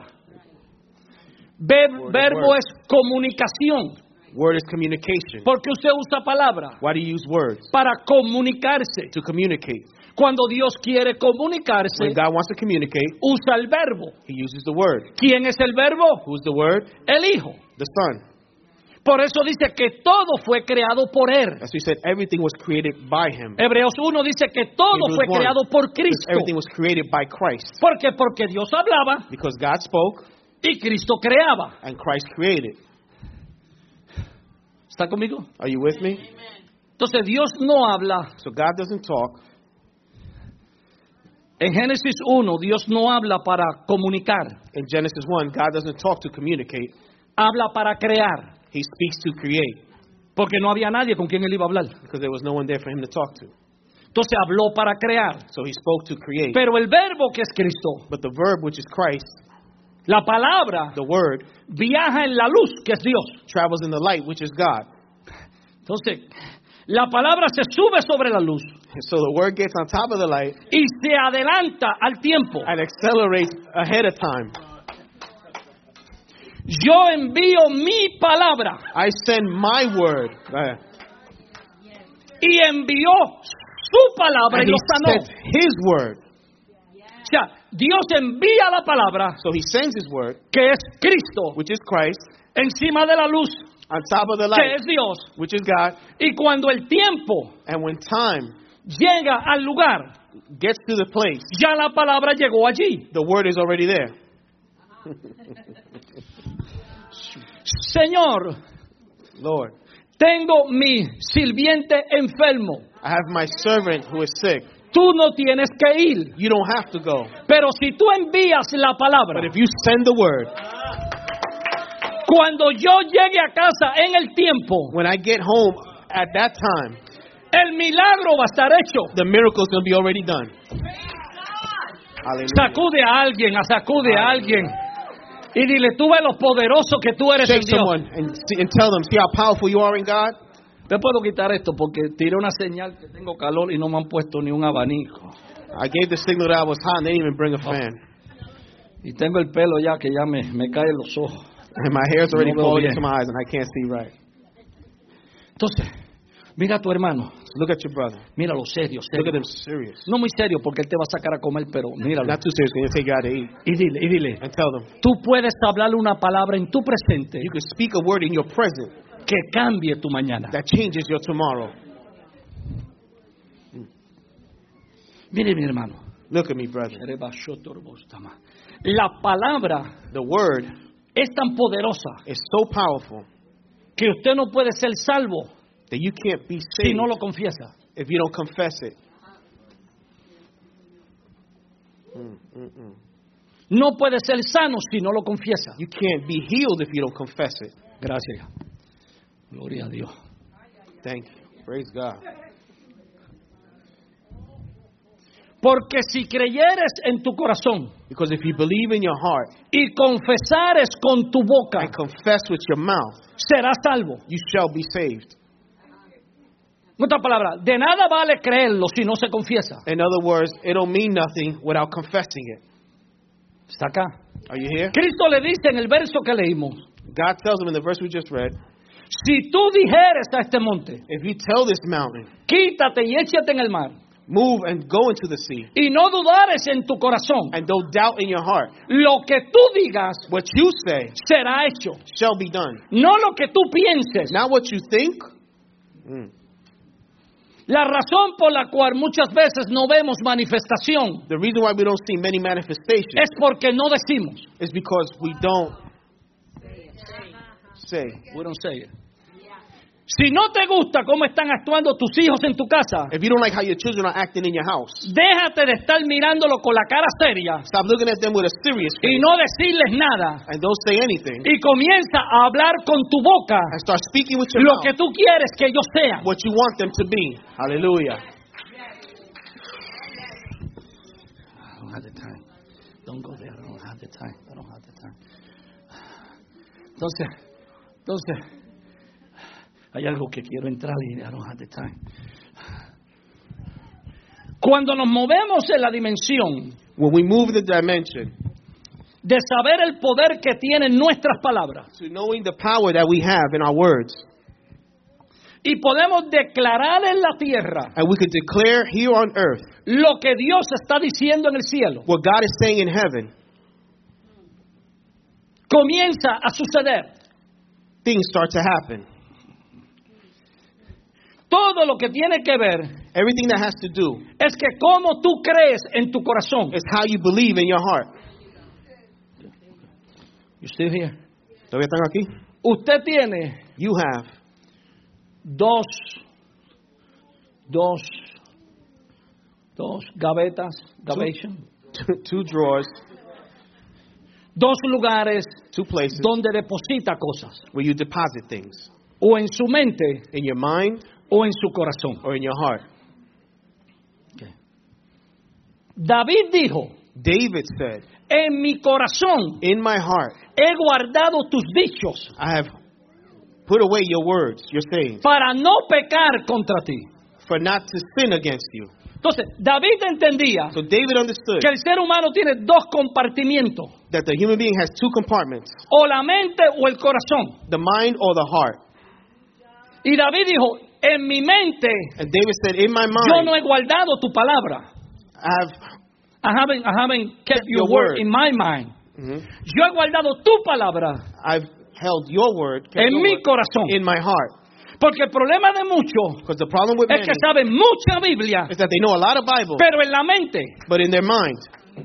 Verbo word. es comunicación. Word is communication. ¿Por qué usted usa palabra? Why do you use words? Para comunicarse. To communicate. Cuando Dios quiere comunicarse, When God wants to communicate, usa el verbo. He uses the word. ¿Quién es el verbo? Who's the word? El Hijo. The Son. Por eso dice que todo fue creado por Él. As we said, everything was created by Him. Hebreos 1 dice que todo Hebrews fue 1, creado por because Cristo. everything was created by Christ. ¿Por qué? Porque Dios hablaba Because God spoke y Cristo creaba. and Christ created. ¿Está conmigo? Are you with me? Entonces Dios no habla. So God doesn't talk. En Génesis 1 Dios no habla para comunicar. In Genesis 1, God doesn't talk to communicate. Habla para crear. He speaks to create. Porque no había nadie con quien Él iba a hablar. Because there was no one there for Him to talk to. Entonces habló para crear. So He spoke to create. Pero el verbo que es Cristo, But the verb, which is Christ, la palabra, the word, viaja en la luz que es Dios. travels in the light, which is God. Entonces, la palabra se sube sobre la luz So the word gets on top of the light y se adelanta al tiempo. and accelerates ahead of time. Yo envío mi palabra I send my word. y envió su palabra And y He lo sanó. sent His word. O sea, Dios envía la palabra So He sends His word, que es Cristo which is Christ, encima de la luz on top of the que light, es Dios. which is God. Y cuando el tiempo And when time llega al lugar, gets to the place, ya la palabra llegó allí. the word is already there. Señor, Lord, tengo mi sirviente enfermo. I have my servant who is sick. Tú no tienes que ir. You don't have to go. Pero si tú envías la palabra, But if you send the word, cuando yo llegue a casa en el tiempo, when I get home at that time, el milagro va a estar hecho. the miracle is going to be already done. Hallelujah. Sacude a alguien y dile, tú ves lo poderoso que tú eres en Shake Dios. someone and tell them, see how powerful you are in God? Te puedo quitar esto porque tiré una señal que tengo calor y no me han puesto ni un abanico. I gave the signal that I was hot and they didn't even bring a fan. Y tengo el pelo ya que ya me cae en los ojos. And my hair's already No veo falling bien. into my eyes and I can't see right. Entonces, mira a tu hermano, Look at your brother. míralo serio, Look at serio. him serious. No muy serio porque él te va a sacar a comer, pero míralo. Not too serious because he'll take you out to eat. Y dile, And tell them, tú puedes hablarle una palabra en tu presente you can speak a word in your present que cambie tu mañana. that changes your tomorrow. Mire mi hermano, Look at me, brother. la palabra The word es tan poderosa is so powerful que usted no puede ser salvo that you can't be si saved no lo confiesa. if you don't confess it. No puede ser sano si no lo confiesa. You can't be healed if you don't confess it. Gracias. Gloria a Dios. Thank you. Praise God. Porque si creyeres en tu corazón Because if you believe in your heart y confesares con tu boca, and confess with your mouth, serás salvo. you shall be saved. En otras palabras, de nada vale creerlo si no se confiesa. In other words, it don't mean nothing without confessing it. Está acá. Are you here? Cristo le dice en el verso que leímos, God tells them in the verse we just read, si tú dijeres a este monte, if you tell this mountain, quítate y échate en el mar, move and go into the sea, y no dudares en tu corazón, and don't doubt in your heart, lo que tú digas what you say será hecho. shall be done. No lo que tú pienses. Not what you think. La razón por la cual muchas veces no vemos manifestación The reason why we don't see many manifestations es porque no decimos. is because we don't say. We don't say it. Si no te gusta cómo están actuando tus hijos en tu casa, If you don't like how your children are acting in your house, déjate de estar mirándolo con la cara seria stop looking at them with a serious y face no decirles nada. and don't say anything Y comienza a hablar con tu boca and start speaking with your lo mouth que tú quieres que ellos sean. what you want them to be. Hallelujah. I don't have the time. Don't go there. I don't have the time. I don't have the time. Entonces, hay algo que quiero entrar y I don't have the time. Cuando nos movemos en la dimensión When we move the dimension de saber el poder que tienen nuestras palabras to knowing the power that we have in our words, y podemos declarar en la tierra and we can declare here on earth lo que Dios está diciendo en el cielo, what God is saying in heaven, comienza a suceder. things start to happen. Todo lo que tiene que ver Everything that has to do es que cómo tú crees en tu corazón. is how you believe in your heart. You still here? ¿Todavía están aquí? Usted tiene You have dos gavetas, two drawers, dos lugares two places donde deposita cosas, where you deposit things, o en su mente in your mind o en su corazón. or in your heart. Okay. David dijo, David said, en mi corazón in my heart he guardado tus dichos I have put away your words, your sayings, para no pecar contra ti. for not to sin against you. Entonces, David entendía So David understood que el ser humano tiene dos compartimientos, that the human being has two compartments, o la mente o el corazón. the mind or the heart. Y David dijo, en mi mente And David said, in my yo no mind, he guardado tu palabra. I haven't kept your word in my mind. Yo he guardado tu palabra I've held your word, kept en your mi word corazón. in my heart. Porque el problema de muchos Because the problem with es many que saben mucha Biblia, is that they know a lot of Bible, pero en la mente but in their mind,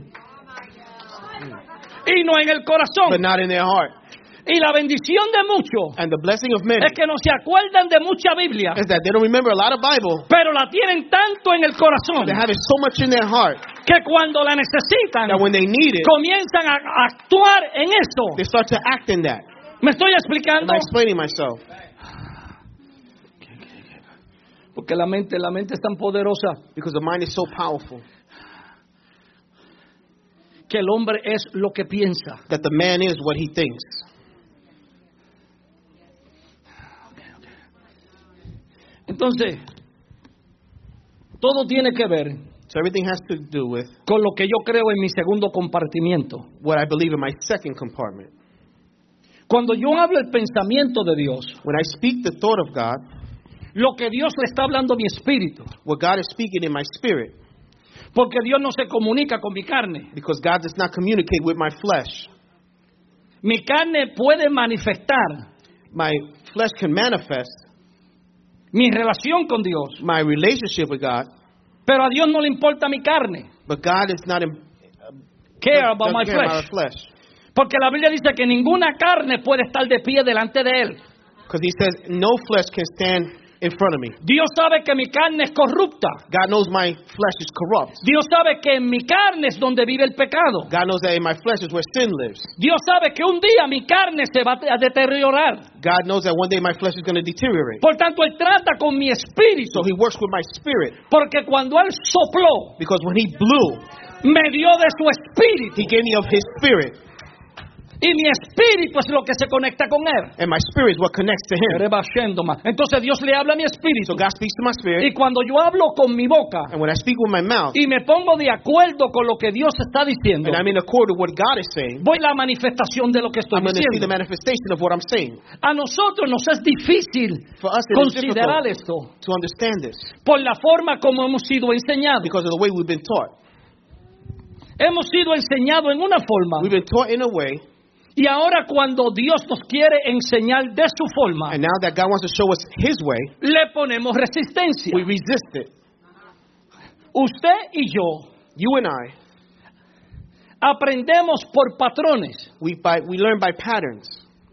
y no en el but corazón. not in their heart. Y la bendición de muchos And the blessing of many es que no se acuerdan de mucha Biblia, is that they don't remember a lot of Bible, pero la tienen tanto en el corazón they have it so much in their heart que cuando la necesitan that when they need it, comienzan a actuar en eso. they start to act in that. ¿Me estoy Am explicando? I explaining myself? Porque la mente es tan poderosa Because the mind is so powerful que el hombre es lo que piensa. that the man is what he thinks. Entonces, todo tiene que ver So everything has to do with con lo que yo creo en mi segundo compartimiento. what I believe in my second compartment. Cuando yo hablo el pensamiento de Dios, When I speak the thought of God, lo que Dios le está hablando a mi espíritu, what God is speaking in my spirit, porque Dios no se comunica con mi carne. because God does not communicate with my flesh. Mi carne puede manifestar My flesh can manifest mi relación con Dios, my relationship with God, pero a Dios no le importa mi carne. but God is not Care about doesn't my care about flesh. our flesh. Porque la Biblia dice que ninguna carne puede estar de pie delante de Él. Because he says, no flesh can stand in front of me. Dios sabe que mi carne es corrupta. God knows my flesh is corrupt. Dios sabe que en mi carne es donde vive el pecado. God knows that in my flesh is where sin lives. Dios sabe que un día mi carne se va a deteriorar. God knows that one day my flesh is going to deteriorate. Por tanto, Él trata con mi espíritu. So he works with my spirit. Porque cuando Él sopló, Because when he blew, me dio de su espíritu. he gave me of his spirit. Y mi espíritu es lo que se conecta con Él. And my spirit is what connects to him. Entonces Dios le habla a mi espíritu. So God speaks to my spirit. Y cuando yo hablo con mi boca And when I speak with my mouth, y me pongo de acuerdo con lo que Dios está diciendo, and I'm in accord with what God is saying, voy a la manifestación de lo que estoy I'm going to see the diciendo. manifestation of what I'm saying. A nosotros nos es difícil For us, it is considerar difficult esto to understand this por la forma como hemos sido enseñados. because of the way we've been taught. Hemos sido enseñados en una forma We've been taught in a way, y ahora cuando Dios nos quiere enseñar de su forma, and now that God wants to show us his way, le ponemos resistencia. we resist it. Usted y yo You and I, aprendemos por patrones. we learn by patterns.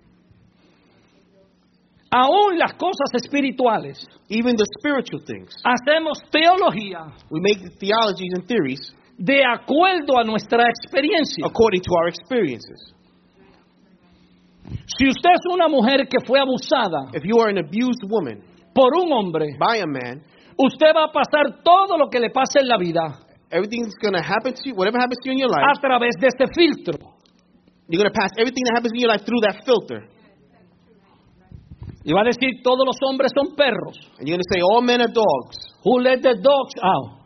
Aún las cosas espirituales. Even the spiritual things. Hacemos teología We make theologies and theories de acuerdo a nuestra experiencia. according to our experiences. Si usted es una mujer que fue abusada If you are an abused woman por un hombre, by a man, usted va a pasar todo lo que le pase en la vida everything's going to happen to you, whatever happens to you in your a life, través de este filtro. you're going to pass everything that happens in your life through that filter. Y va a decir, todos los hombres son perros. And you're going to say, all men are dogs. Who let the dogs out?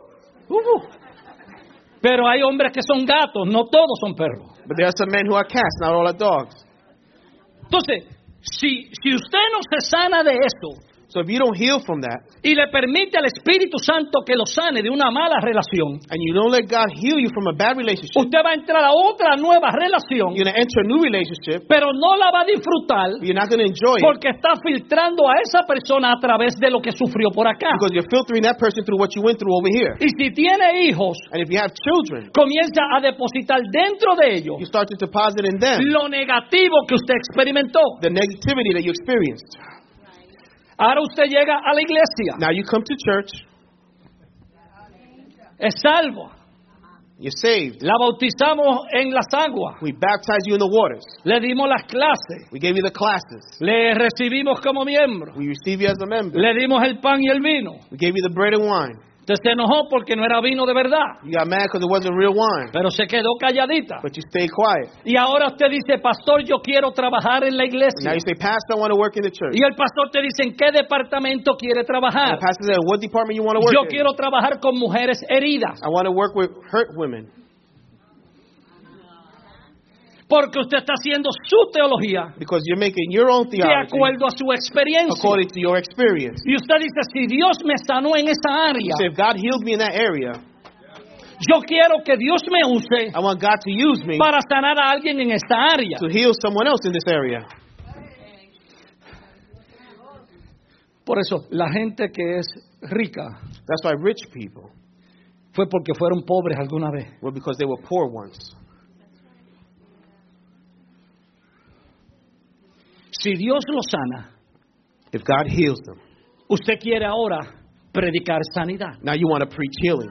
Pero hay hombres que son gatos, no todos son perros. But there are some men who are cats, not all are dogs. Entonces, si usted no se sana de eso So if you don't heal from that, y le permite al Espíritu Santo que lo sane de una mala relación, and you don't let God heal you from a bad relationship, usted va a entrar a otra nueva relación, you're going to enter a new relationship, pero no la va a disfrutar but you're not going to enjoy it porque está filtrando a esa persona a través de lo que sufrió por acá. because you're filtering that person through what you went through over here. Y si tiene hijos, And if you have children, comienza a depositar dentro de ellos you start to deposit in them lo negativo que usted experimentó. the negativity that you experienced. Ahora usted llega a la iglesia, Now you come to church, es salvo, you're saved. la bautizamos en las aguas, We baptize you in the waters. le dimos las clases, We gave you the classes. le recibimos como miembro, We receive you as a member. le dimos el pan y el vino. We gave you the bread and wine. Usted se enojó porque no era vino de verdad, You got mad because it wasn't real wine, pero se quedó calladita. but you stayed quiet. Y ahora usted dice, pastor, yo quiero trabajar en la Now iglesia. you say, Pastor, I want to work in the church. Y el pastor te dice, ¿en qué departamento quiere And trabajar? the pastor said, what department you want to work Yo in? quiero trabajar con mujeres heridas. I want to work with hurt women. Porque usted está haciendo su teología Because you're making your own de theology acuerdo a su experiencia. according to your experience. Y usted dice, si Dios me sanó en esa área, So if God healed me in that area, yo quiero que Dios me use I want God to use me para sanar a alguien en esta área. to heal someone else in this area. Por eso, la gente que es rica That's why rich people fue porque fueron pobres alguna vez. were because they were poor once. Si Dios lo sana, If God heals them, usted quiere ahora predicar sanidad. now you want to preach healing.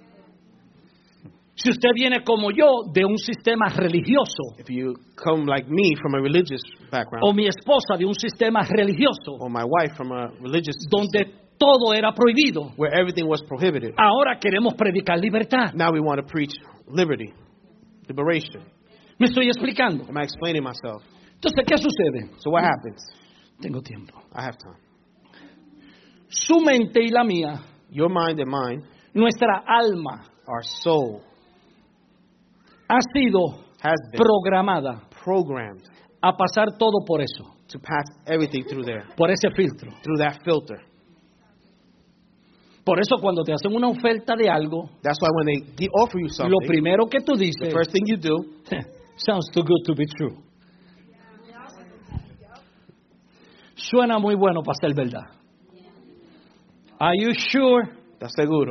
Si usted viene como yo de un sistema religioso, If you come like me from a religious background, o mi esposa de un sistema religioso, or my wife from a religious donde todo era prohibido, where everything was prohibited, ahora queremos predicar libertad. now we want to preach liberty, liberation. ¿Me estoy explicando? Am I explaining myself? Entonces, ¿qué sucede? So what happens? Tengo tiempo. I have time. Su mente y la mía, Your mind and mine, nuestra alma, our soul, ha sido has been programada programmed a pasar todo por eso, to pass everything through there, por ese filtro. through that filter. Por eso cuando te hacen una oferta de algo, That's why when they offer you lo something, primero que tú the dices, first thing you do, sounds too good to be true. Suena muy bueno para ser verdad. Are you sure? ¿estás seguro?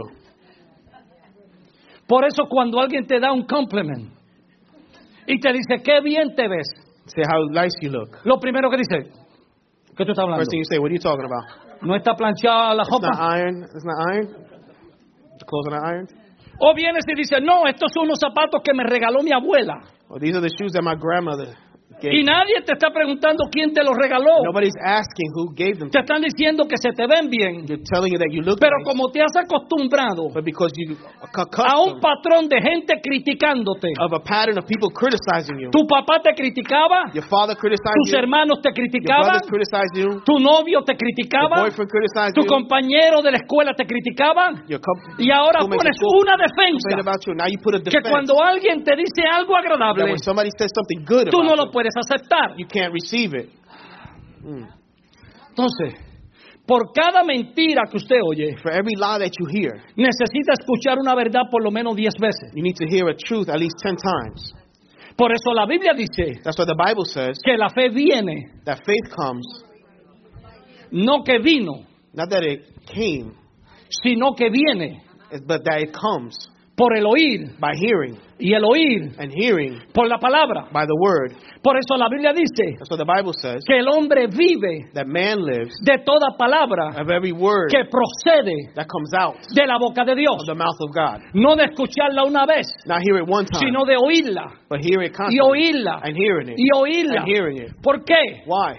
Por eso cuando alguien te da un compliment y te dice, qué bien te ves, Say how nice you look. lo primero que dice, ¿Qué tú estás hablando? First thing you say, what are you talking about? ¿No está planchada la It's ropa? not iron. It's not iron. The clothes are not ironed. O vienes y dices, no, estos son unos zapatos que me regaló mi abuela. Well, these are the shoes that my grandmother Y gave. nadie te está preguntando quién te los regaló. Nobody's asking who gave them. Te están diciendo que se te ven bien. They're telling you that you look Pero nice, como te has acostumbrado but because you are a un accustomed patrón de gente criticándote. of a pattern of people criticizing you. Tu papá te criticaba, Your father criticized tus you. hermanos te Your criticaban, brothers criticized you. tu novio te Your criticaba, boyfriend criticized tu you. compañero de la escuela te criticaban. Your Y ahora schoolmates pones at school una complain defensa about you. Now you put a que defense cuando alguien te dice algo that agradable, when somebody says something good tú no about lo puedes aceptar. you can't receive it. Entonces, por cada mentira que usted oye, For every lie that you hear, necesita escuchar una verdad por lo menos 10 veces. you need to hear a truth at least 10 times. Por eso la Biblia dice That's why the Bible says que la fe viene, that faith comes, no que vino, not that it came, sino que viene but that it comes por el oír, by hearing, y el oír and hearing por la palabra. by the word. Por eso la Biblia dice That's what the Bible says, que el hombre vive that man lives de toda palabra of every word que procede that comes out de la boca de Dios. of the mouth of God. No de escucharla una vez, Not hear it one time, sino de oírla, but hear it y constantly, oírla, and hearing it, y oírla. and hearing it. ¿Por qué? Why?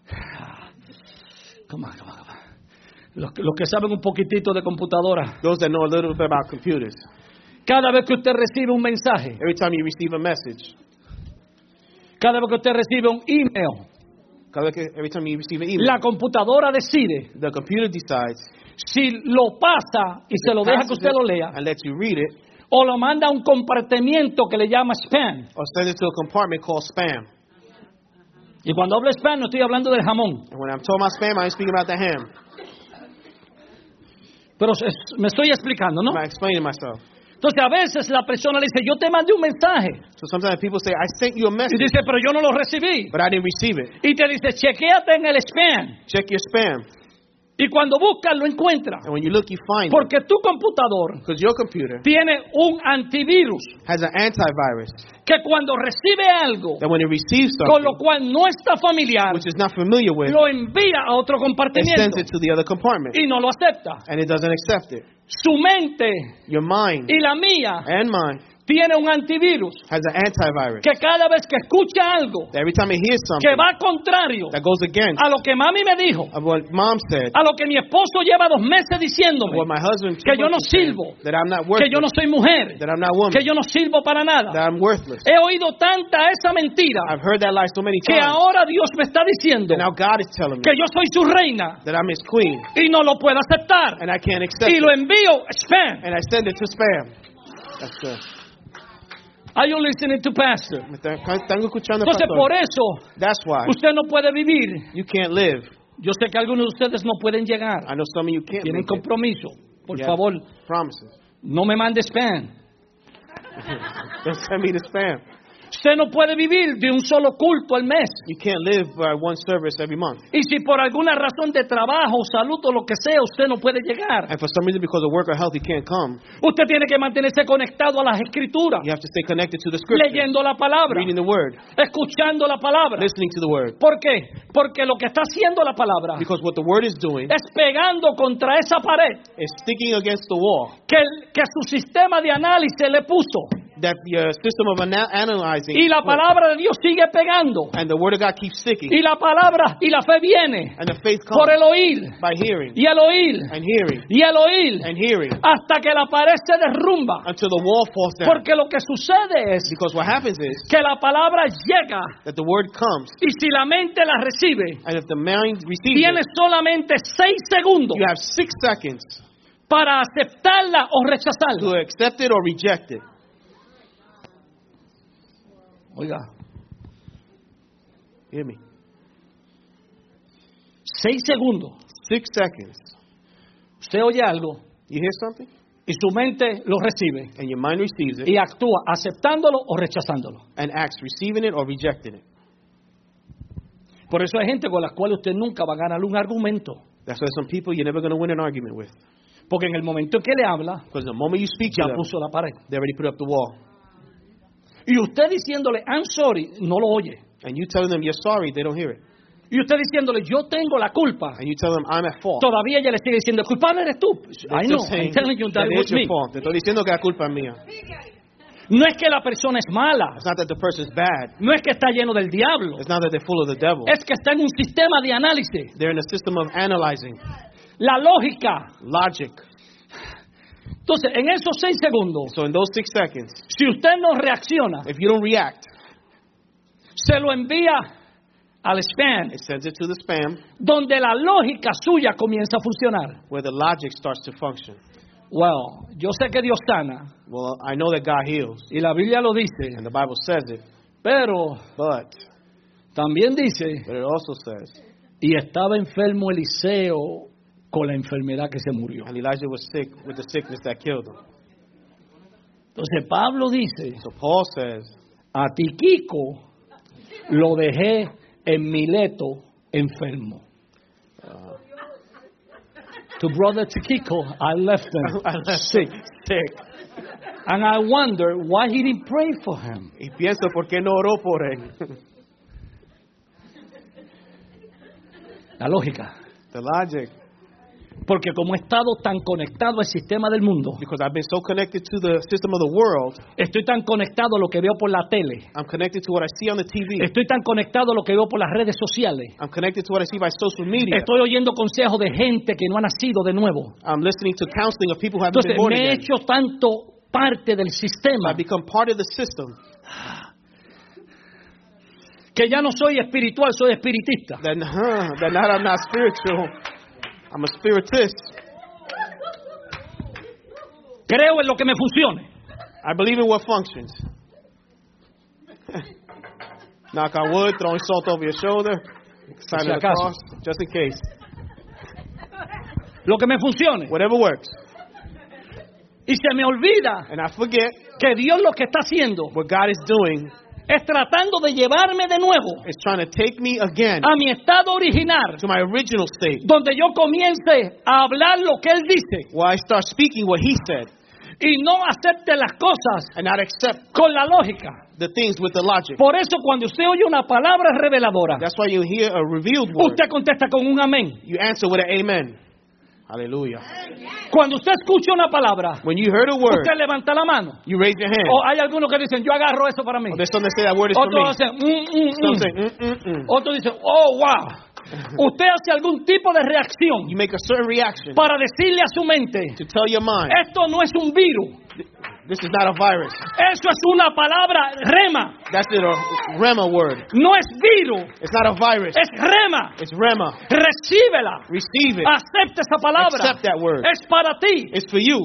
Come on. Los que saben un poquitito de computadora, Those that know a little bit about computers. cada vez que usted recibe un mensaje, Every time you receive a message, cada vez que usted recibe un email, every time you receive an email, la computadora decide the computer decides si lo pasa y se lo deja que passes usted it lo lea, and lets you read it, o lo manda a un compartimiento que le llama spam. or send it to a compartment called spam. Y cuando hablo spam no estoy hablando del jamón, And when I'm talking about spam, I'm speaking about the ham. pero me estoy explicando, ¿no? I'm explaining myself. Entonces a veces la persona le dice, yo te mandé un mensaje, So sometimes people say, I sent you a y message, dice, pero yo no lo recibí. but I didn't receive it. Y te dice, chequéate en el spam. Check your spam. Y cuando buscas lo encuentras. And when you look, you find it. Porque tu computador Because your computer tiene un antivirus has an antivirus que cuando recibe algo that when it receives con lo something cual no está familiar, which is not familiar with, lo envía a otro it compartimiento sends it to the other compartment. y no lo acepta. And it doesn't accept it. Su mente Your mind y la mía and mine tiene un antivirus has an antivirus. que cada vez que escucha algo That every time it hears que something va contrario that goes against a lo que mami me dijo, of what mom said, a lo que mi esposo lleva 2 meses of diciéndome, what my husband que yo no is saying, sirvo, that I'm not que yo no worthless, soy mujer, that I'm not woman, que yo no sirvo para nada. that I'm worthless. He oído tanta esa mentira I've heard that lie so many que times. ahora Dios me está diciendo And now God is telling me que yo soy su reina that I'm his queen y no lo puedo aceptar. and I can't accept Y it. lo envío spam. And I send it to spam. That's good. Are you listening to pastor? Están escuchando, Entonces pastor. por eso That's why usted no puede vivir. you can't live. Yo sé que algunos de ustedes no pueden llegar. I know some of you can't Tienen make it. compromiso. Por You have favor, promises. no me mande spam. Don't send me the spam. Usted no puede vivir de un solo culto al mes. You can't live by one service every month. Y si por alguna razón de trabajo, salud o lo que sea, usted no puede llegar, And for some reason, because of work or health, you can't come. usted tiene que mantenerse conectado a las escrituras, You have to stay connected to the scripture, leyendo la palabra, reading the word, escuchando la palabra. listening to the word. ¿Por qué? Porque lo que está haciendo la palabra Because what the word is doing es pegando contra esa pared is sticking against the wall que su sistema de análisis le puso. that your system of analyzing Y la palabra de Dios sigue pegando. and the word of God keeps sticking. Y la palabra y la fe viene And the faith por comes el oír. by hearing Y el oír. and hearing Y el oír. and hearing Hasta que la pared se derrumba. until the wall falls down. Porque lo que sucede es Because what happens is que la palabra llega that the word comes, y si la mente la recibe, and if the mind receives tiene it, solamente 6 segundos you have 6 seconds para aceptarla o to rechazarla. accept it or reject it. Oiga, Hear me. 6 segundos. 6 seconds. Usted oye algo You hear something, y su mente lo recibe and your mind receives it y actúa aceptándolo o rechazándolo. and acts receiving it or rejecting it. Por eso hay gente con la cual usted nunca va a ganar un argumento. That's why some people you're never going to win an argument with. Porque en el momento en que le habla, Because the moment you speak to ya them, puso la pared. they already put up the wall. Y usted diciéndole, I'm sorry, no lo oye. And you telling them you're sorry, they don't hear it. Y usted diciéndole, yo tengo la culpa. and you tell them I'm at fault. Todavía ella le sigue diciendo, el culpable eres tú. They're I know, still saying I'm telling you that that it it's was your me. fault. Te estoy diciendo que la culpa es mía. No es que la persona es mala. It's not that the person's bad. No es que está lleno del diablo. It's not that they're full of the devil. Es que está en un sistema de análisis. They're in a system of analyzing, La lógica. logic. Entonces, en esos 6 segundos, So in those 6 seconds, si usted no reacciona, if you don't react, se lo envía al spam, it sends it to the spam donde la lógica suya comienza a funcionar. where the logic starts to function. Well, yo sé que Dios sana, Well, I know that God heals, y la Biblia lo dice, and the Bible says it, pero but también dice, it also says, y estaba enfermo Eliseo con la enfermedad que se murió. and Elijah was sick with the sickness that killed him. Entonces Pablo dice, So Paul says, a Tiquico lo dejé en Mileto enfermo. To brother Tiquico, I left him sick. And I wonder why he didn't pray for him. y pienso por qué no oró por él. La lógica. The logic, Porque como he estado tan conectado al sistema del mundo, because I've been so connected to the system of the world, estoy tan conectado a lo que veo por la tele, I'm connected to what I see on the TV. estoy tan conectado a lo que veo por las redes sociales, I'm connected to what I see by social media. estoy oyendo consejos de gente que no ha nacido de nuevo. I'm listening to counseling of people who haven't Entonces been born me he again. hecho tanto parte del sistema I've become part of the system que ya no soy espiritual, soy espiritista. that now I'm not spiritual, I'm a spiritist. Creo en lo que me funcione. I believe in what functions. Knock on wood, throwing salt over your shoulder, signing the acaso. cross, just in case. Lo que me funcione. Whatever works. Y se me olvida And I forget que Dios lo que está haciendo what God is doing es tratando de llevarme de nuevo is trying to take me again a mi estado original, to my original state, donde yo comience a hablar lo que Él dice where I start speaking what He said y no acepte las cosas and not accept con la lógica. the things with the logic. Por eso cuando usted oye una palabra reveladora, That's why you hear a revealed word. usted contesta con un amén. You answer with an amen. Hallelujah. Cuando usted escucha una palabra, When you heard a word, usted levanta la mano. you raise your hand. O hay algunos que dicen, yo agarro eso para mí. Or there's some that say that word is for me. Otros dicen, Some say, Otros dicen, oh, wow. Usted hace algún tipo de reacción You make a certain reaction para decirle a su mente, to tell your mind, esto no es un virus, this is not a virus. eso es una palabra rema. That's it, a Rema word. No es virus, It's not a virus. es rema. It's Rema. Recíbela, Receive it. acepta esa palabra. Accept that word. Es para ti. It's for you.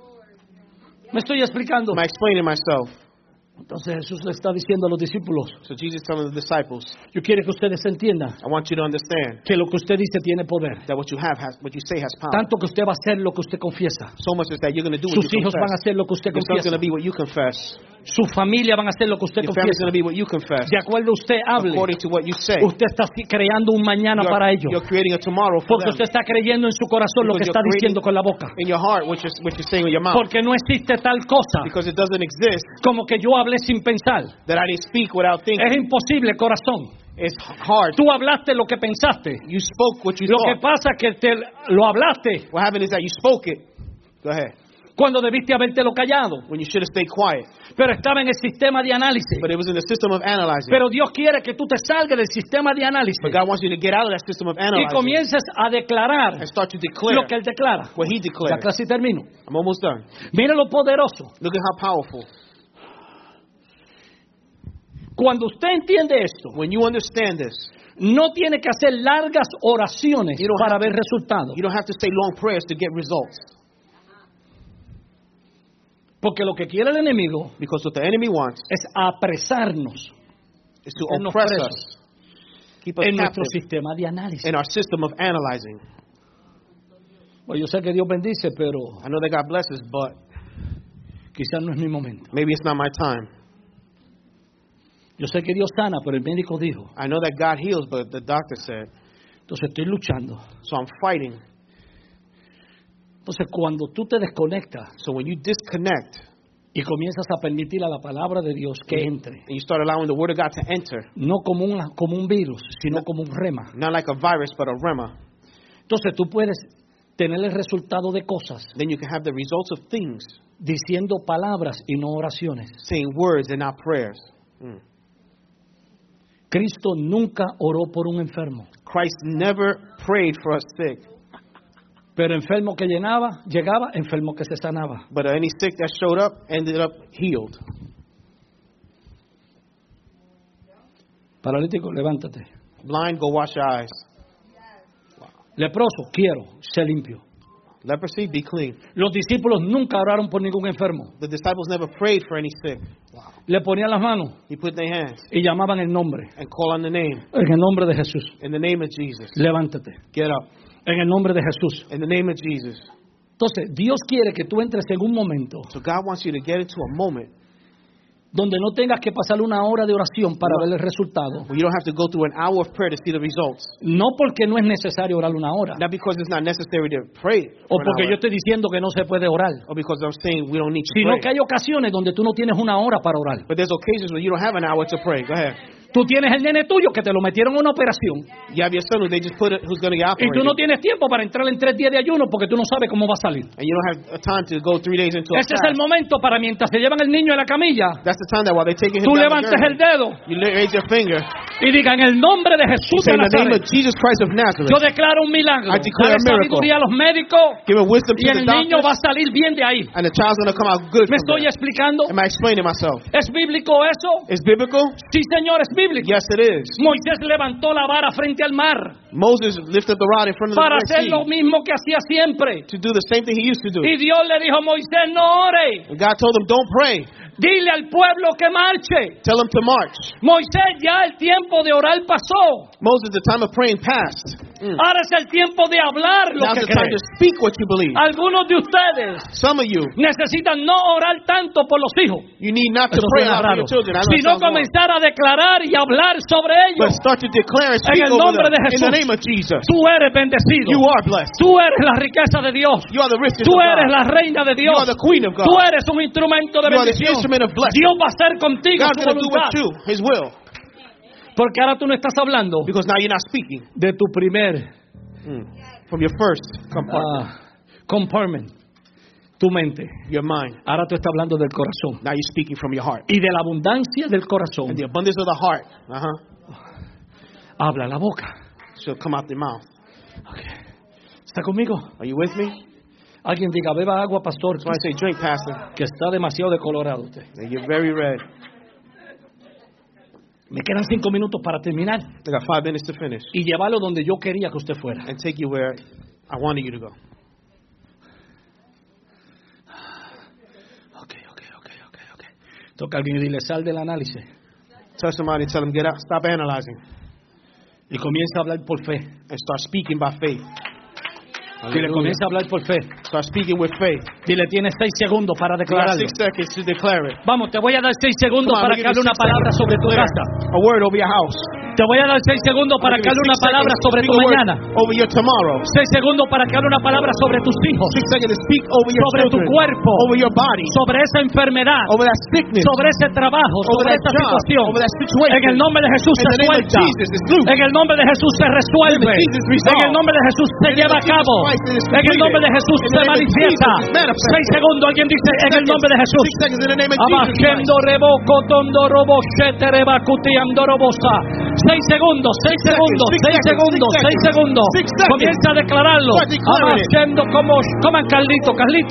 Me estoy explicando. Am I explaining myself? Entonces Jesús le está diciendo a los discípulos, So Jesus telling the disciples, yo quiero que ustedes entiendan I want you to understand que lo que usted dice tiene poder. that what you have has, what you say has power. Tanto que usted va a hacer lo que usted confiesa. So much is that you're going to do what Sus you hijos van a confess. hacer lo que usted Your son's confiesa. going to be what you confess. Su familia van a hacer lo que usted Your family's confiesa. going to be what you confess. De acuerdo a usted hable, According to what you say. usted está creando un mañana para ellos. You're creating a tomorrow for Porque them. usted está creyendo en su corazón lo que Because está you're diciendo con la boca. In your heart, what you're saying with your mouth. Porque no existe tal cosa Because it doesn't exist como que yo hablé sin pensar. that I didn't speak without thinking. Es imposible, corazón. It's hard. Tú hablaste lo que pensaste. You spoke what you Lo que thought. pasa es que lo hablaste What happened is that you spoke it. Go ahead. cuando debiste habértelo callado. When you should have stayed quiet. Pero estaba en el sistema de análisis. But it was in the system of analyzing. Pero Dios quiere que tú te salgas del sistema de análisis But God wants you to get out of that system of y analyzing comiences a declarar and start to declare lo que Él declara. what He Ya declared. casi termino. I'm almost done. Mira lo poderoso. Look at how powerful. Cuando usted entiende esto, When you understand this, no tiene que hacer largas oraciones You don't para have ver resultados. you don't have to say long prayers to get results. Porque lo que quiere el enemigo Because what the enemy wants es apresarnos is to Tenernos oppress presos. us, keep us en nuestro captive sistema de análisis. in our system of analyzing. Bueno, yo sé que Dios bendice, pero I know that God blesses, but quizás no es mi momento. maybe it's not my time. Yo sé que Dios sana, pero el médico dijo. I know that God heals, but the doctor said. Entonces estoy luchando. So I'm fighting. Entonces cuando tú te desconectas So when you disconnect Y comienzas a permitir a la palabra de Dios que entre. And you start allowing the word of God to enter. No como un virus, sino como un rema. Not like a virus, but a rhema. Entonces tú puedes tener el resultado de cosas Then you can have the results of things, diciendo palabras y no oraciones. saying words and not prayers. Cristo nunca oró por un enfermo, Christ never prayed for us sick, pero enfermo que llegaba, enfermo que se sanaba. but any sick that showed up ended up healed. Paralítico, levántate. Blind, go wash your eyes. Leproso, quiero, sé limpio. Leprosy, be clean. Los discípulos nunca oraron por ningún enfermo. The disciples never prayed for any sick. Le ponían las manos He put their hands y llamaban el nombre. and call on the name. En el nombre de Jesús, In the name of Jesus. levántate. Get up. En el nombre de Jesús. In the name of Jesus. Entonces, Dios quiere que tú entres en un momento So God wants you to get into a moment donde no tengas que pasar una hora de oración para ver el resultado. where you don't have to go through an hour of prayer to see the results. No porque no es necesario orar una hora, Not because it's not necessary to pray o for an porque hour, yo estoy diciendo que no se puede orar, or because I'm saying we don't need to sino pray. que hay ocasiones donde tú no tienes una hora para orar. But there's occasions where you don't have an hour to pray. Go ahead. Tú tienes el nene tuyo que te lo metieron en una operación You have your son who they just put it, who's going to get y tú no operated. tienes tiempo para entrar en 3 días de ayuno porque tú no sabes cómo va a salir. And you don't have time to go 3 days into a Ese es el fast. momento para mientras se llevan el niño en la camilla, That's the time that while they're taking him tú down the levantes el gurney, dedo you raise your finger. y diga en el nombre de Jesús Say de in the name of Nazaret, Jesus Christ of Nazareth. yo declaro un milagro. I declare Dale a miracle. sabiduría a los médicos Give him wisdom y to the el niño va a doctors, salir bien de ahí. and the child's going to come out good ¿Me from estoy there. explicando? Am I explaining myself? ¿Es bíblico eso? It's biblical? Sí, Señor, es bíblico. Yes, it is. Moisés levantó la vara frente al mar Moses lifted the rod in front of the para Red hacer Sea lo mismo que hacía siempre. to do the same thing he used to do. Y Dios le dijo, Moisés, no ore. And God told him, don't pray. Dile al pueblo que marche. Tell him to march. Moisés, ya el tiempo de orar pasó. Moses, the time of praying passed. Ahora es el tiempo de hablar lo Now's que the time to crees. speak what you believe. Algunos de ustedes Some of you, necesitan no orar tanto por los hijos, you need not to eso pray suena out for raro, your children. I know it sino sounds wrong. comenzar a declarar y hablar sobre But ellos. start to declare and En speak el over nombre them. de In Jesús. the name of Jesus. Tú eres bendecido. You are blessed. Tú eres la riqueza de Dios. You are the richest Tú of eres God. la reina de You Dios. are the queen of God. Tú eres un instrumento de You are the bendición. instrument of blessing. Dios va a hacer contigo God's su going to do voluntad. with you, His will. Porque ahora tú no estás hablando Because now you're not speaking de tu primer from your first compartment, compartment, tu mente. your mind. Ahora tú estás hablando del corazón. Now you're speaking from your heart. Y de la abundancia del corazón And the abundance of the heart habla la boca. shall come out the mouth. Okay. ¿Está conmigo? Are you with me? Alguien diga, beba agua, pastor, That's why I say drink, Pastor. que está demasiado decolorado usted. And you're very red. Me quedan 5 minutos para terminar I got 5 minutes to finish y llevarlo donde yo quería que usted fuera. and take you where I wanted you to go. Ok. Toca a alguien y dile, sal del análisis. Tell somebody and tell them, get out, stop analyzing, Y comienza a hablar por fe. and start speaking by faith. Dile, comienza a hablar por fe. Start speaking with faith. Dile, tienes 6 segundos para You got declararlo. 6 seconds to declare it. Vamos, te voy a dar 6 segundos Come on, para I'm que hable gonna una give you 6 palabra seconds sobre to tu declare casa. a word over your house. Te voy a dar 6 segundos para I'm que gonna hable give una you 6 palabra seconds to sobre speak tu a word mañana. over your tomorrow. 6 segundos para que hable una palabra sobre tus hijos, 6 seconds to speak over your sobre tu children, cuerpo, over your body, sobre esa enfermedad, over that sickness, sobre ese trabajo, over sobre that esta job, situación. over that situation. En el nombre de Jesús In se the name of suelta. Jesus, it's loose. En el nombre de Jesús se resuelve. In the name of Jesus, resolve. En el nombre de Jesús se In the name lleva of a cabo. Jesus Christ, it is En el nombre de Jesús completed. se In the name of manifiesta. Jesus, it's manifested. 6 segundos, alguien dice, en el nombre de Jesús. 6 seconds in the name of Jesus Christ. Abajendo reboco tondo robo shete rebacuti andorobosa. 6 segundos, 6 segundos, 6 segundos, 6 segundos. Comienza a declararlo. Abajendo como, coman Carlito.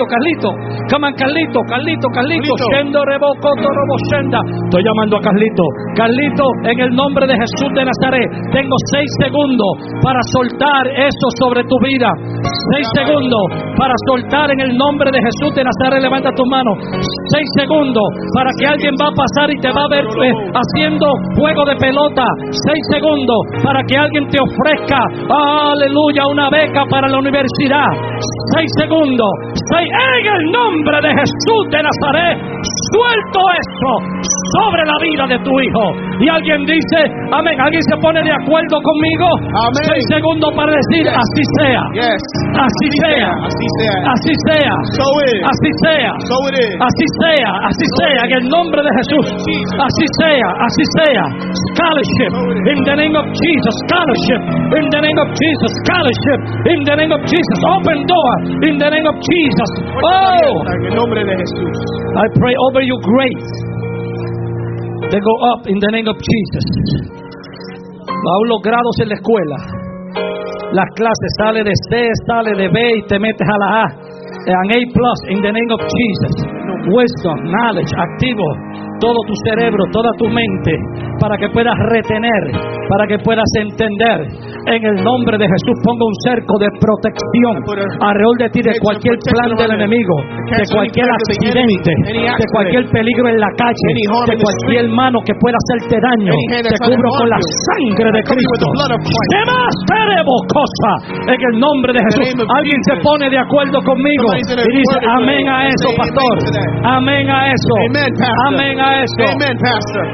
Shendo reboco robo shenda. Estoy llamando a Carlito. Carlito, en el nombre de Jesús de Nazaret, tengo 6 segundos para soltar eso sobre tu vida. 6 segundos para soltar en el nombre de Jesús de Nazaret. Levanta tus manos. 6 segundos para que alguien va a pasar y te va a ver haciendo juego de pelota. 6 segundos para que alguien te ofrezca, aleluya, una beca para la universidad. 6 segundos. 6, en el nombre de Jesús de Nazaret, suelto eso sobre la vida de tu hijo. Y alguien dice, amén. Alguien se pone de acuerdo conmigo. Amén. 6 segundos para decir, así sea. Yes. Así sea. Así He said, Así sea. so is. Así sea. So it is. Así sea. Así sea. En el nombre de Jesús. Así sea. Así sea. Scholarship. In the name of Jesus. Scholarship. In the name of Jesus. Scholarship. In the name of Jesus. Open door. In the name of Jesus. Oh. En el nombre de Jesús. I pray over you grace. They go up in the name of Jesus. Aún los grados en la escuela. Las clases, sale de C, sale de B y te metes a la A. An A+, in the name of Jesus. Wisdom, knowledge, activo todo tu cerebro, toda tu mente, para que puedas retener, para que puedas entender. En el nombre de Jesús, ponga un cerco de protección alrededor de ti, de cualquier plan del enemigo, de cualquier accidente, de cualquier peligro en la calle, de cualquier mano que pueda hacerte daño. Te cubro con la sangre de Cristo. Tenemos cosa en el nombre de Jesús. Alguien se pone de acuerdo conmigo y dice amén a eso, pastor. Amén a eso. Amén a eso. Amen, Pastor.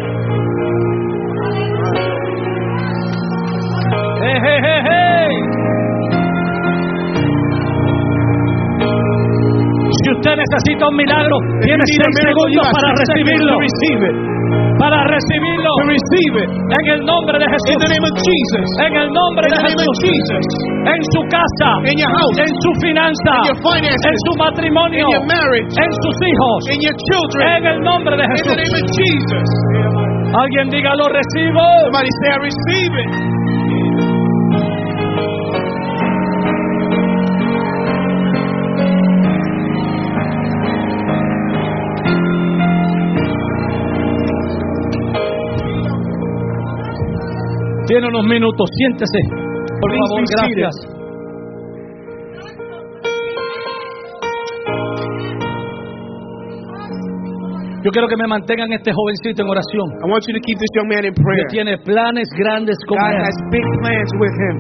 Hey, hey, hey, hey. Si usted necesita un milagro, tiene 6 segundos para recibirlo. Para recibirlo. En el nombre de Jesús. In the name of Jesus. En el nombre de Jesús. En su casa. In your house. En su finanza. In your finances. En su matrimonio. In your marriage. En sus hijos. In your children. En el nombre de In Jesús. the name of Jesus. Alguien diga, lo recibo. Somebody say, I receive it. Tiene unos minutos, siéntese. Por favor, gracias. Yo quiero que me mantengan este jovencito en oración. I want you to keep this young man in Que prayer. tiene planes grandes con God él. has big plans with him.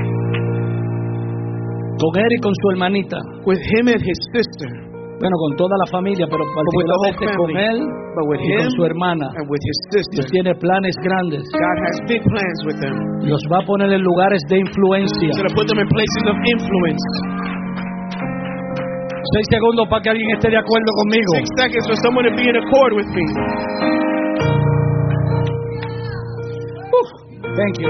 Con él y con su hermanita. With him and his sister. Bueno, con toda la familia, pero particularmente con él But with y con him su hermana. and with his Dios sister. tiene planes grandes. God has big plans with them. Los va a poner en lugares de influencia. He's going to put them in places of influence. 6 segundos para que alguien esté de acuerdo conmigo. 6 seconds for someone to be in accord with me. Thank you.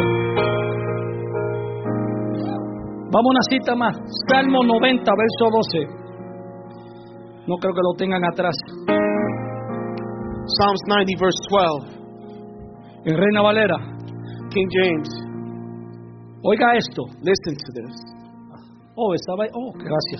Vamos a una cita más. Salmo 90, verso 12. No creo que lo tengan atrás. Psalms 90, verse 12. En Reina Valera. King James. Oiga esto. Listen to this. Oh, estaba ahí. Oh, gracias.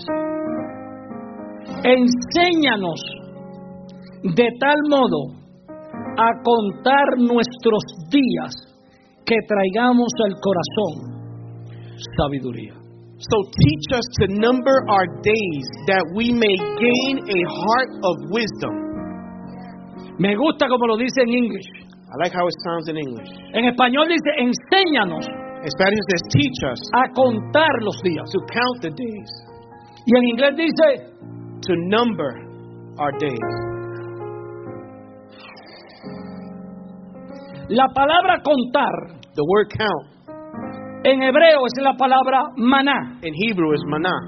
Enséñanos de tal modo a contar nuestros días que traigamos al corazón sabiduría. So teach us to number our days that we may gain a heart of wisdom. Me gusta como lo dice en English. I like how it sounds in English. En español dice enséñanos In Spanish it says teach us a contar los días. to count the days, Y en inglés dice to number our days. la palabra contar The word count en hebreo es la palabra maná. in Hebrew is manah.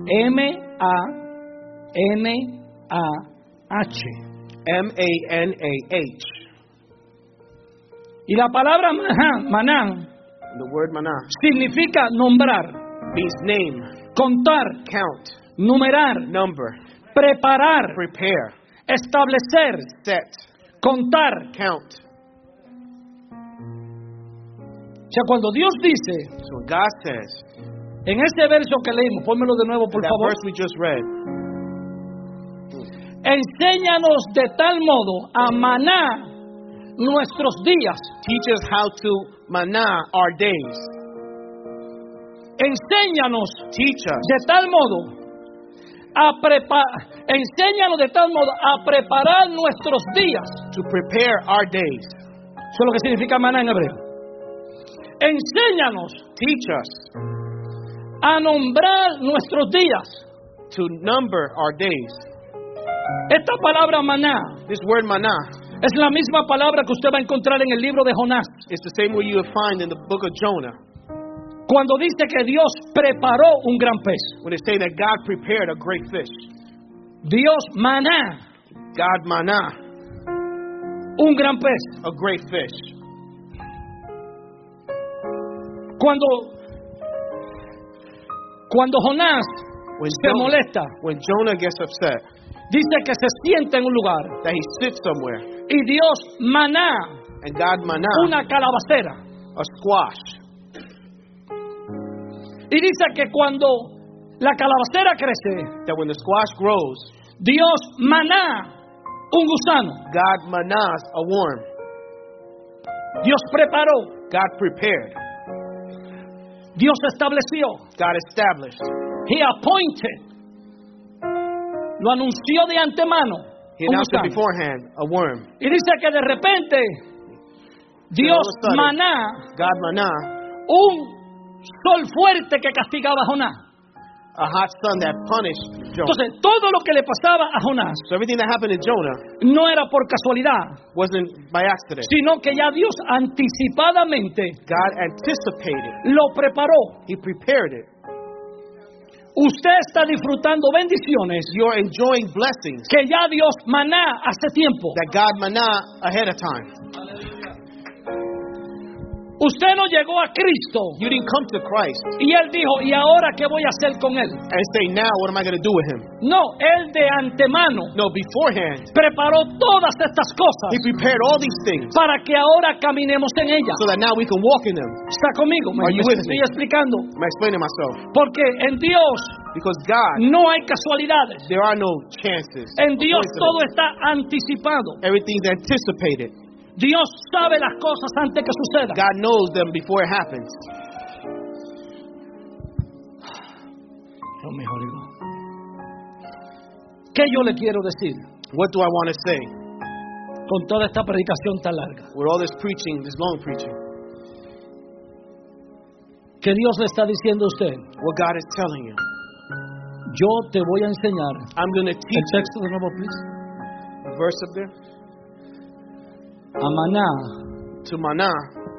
M-A-N-A-H. M-A-N-A-H. Y la palabra maná The word manah significa nombrar, means name, contar, count, numerar, number, preparar, prepare, establecer, set, contar. count. O sea, cuando Dios dice So when God says, en ese verso que leímos, pónmelo de nuevo por that favor. verse we just read, Enséñanos de tal modo a maná nuestros días. teach us how to manah our days. Enséñanos Teach us de tal modo enséñanos de tal modo a preparar nuestros días. to prepare our days. Eso es lo que significa maná en hebreo. Enséñanos Teach us a nombrar nuestros días. to number our days. Esta palabra maná This word manah es la misma palabra que usted va a encontrar en el libro de Jonás. is the same word you will find in the book of Jonah. Cuando dice que Dios preparó un gran pez. When they say that God prepared a great fish. Dios maná, God manna, un gran pez. a great fish. Cuando Jonás se molesta, when Jonah gets upset, dice que se sienta en un lugar that he sits somewhere, y Dios maná and God manna, una calabacera. a squash. Y dice que cuando la calabacera crece, That when the squash grows, Dios maná un gusano. God mannas a worm. Dios preparó, God prepared. Dios estableció. God established. He appointed. Lo anunció de antemano. He un announced it gusano. beforehand, a worm. Y dice que de repente Dios all of a sudden, maná God manna, un sol fuerte que castigaba a Jonás. a hot sun that punished Jonah. Entonces, todo lo que le pasaba a Jonás So everything that happened to Jonah no era por casualidad, wasn't by accident. sino que ya Dios anticipadamente God anticipated. lo preparó. He prepared it. Usted está disfrutando bendiciones You're enjoying blessings que ya Dios maná hace tiempo. that God manna ahead of time. Usted no llegó a Cristo You didn't come to Christ y Él dijo, ¿y ahora qué voy a hacer con Él? and say, now what am I going to do with him? No, Él de antemano No, beforehand, preparó todas estas he cosas prepared all these things para que ahora caminemos en ellas. so that now we can walk in them. ¿Está conmigo? Are you with Estoy me? explicando. I'm explaining myself. Porque en Dios Because God, no hay casualidades. there are no chances. En Dios coincidence. todo está anticipado. Everything's anticipated. Dios sabe las cosas antes que sucedan. God knows them before it happens. Lo mejor digo. ¿Qué yo le quiero decir What do I want to say con toda esta predicación tan larga? with all this preaching, this long preaching? Que Dios le está diciendo a usted, What God is telling you. yo te voy a enseñar. I'm going to El teach texto de nuevo, please. the verse up there. A maná To manna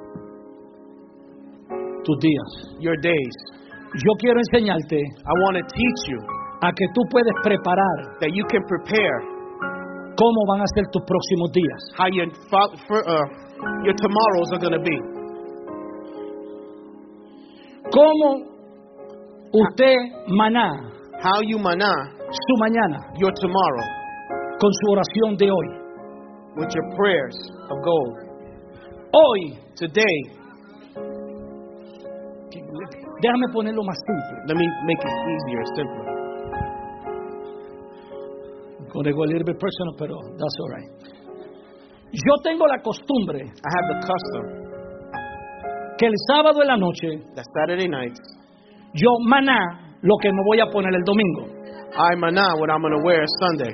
tus días. your days. Yo quiero enseñarte I want to teach you a que tú puedes preparar that you can prepare cómo van a ser tus próximos días. how your tomorrows are going to be. Cómo usted maná How you manna su mañana your tomorrow con su oración de hoy. with your prayers of gold. Hoy, Today, déjame ponerlo más simple. let me make it easier, simpler. Gonna go a little bit personal, pero that's all right. Yo tengo la costumbre I have the custom que el sábado en la noche that Saturday nights, yo maná lo que me voy a poner el domingo. I manna what I'm going to wear Sunday.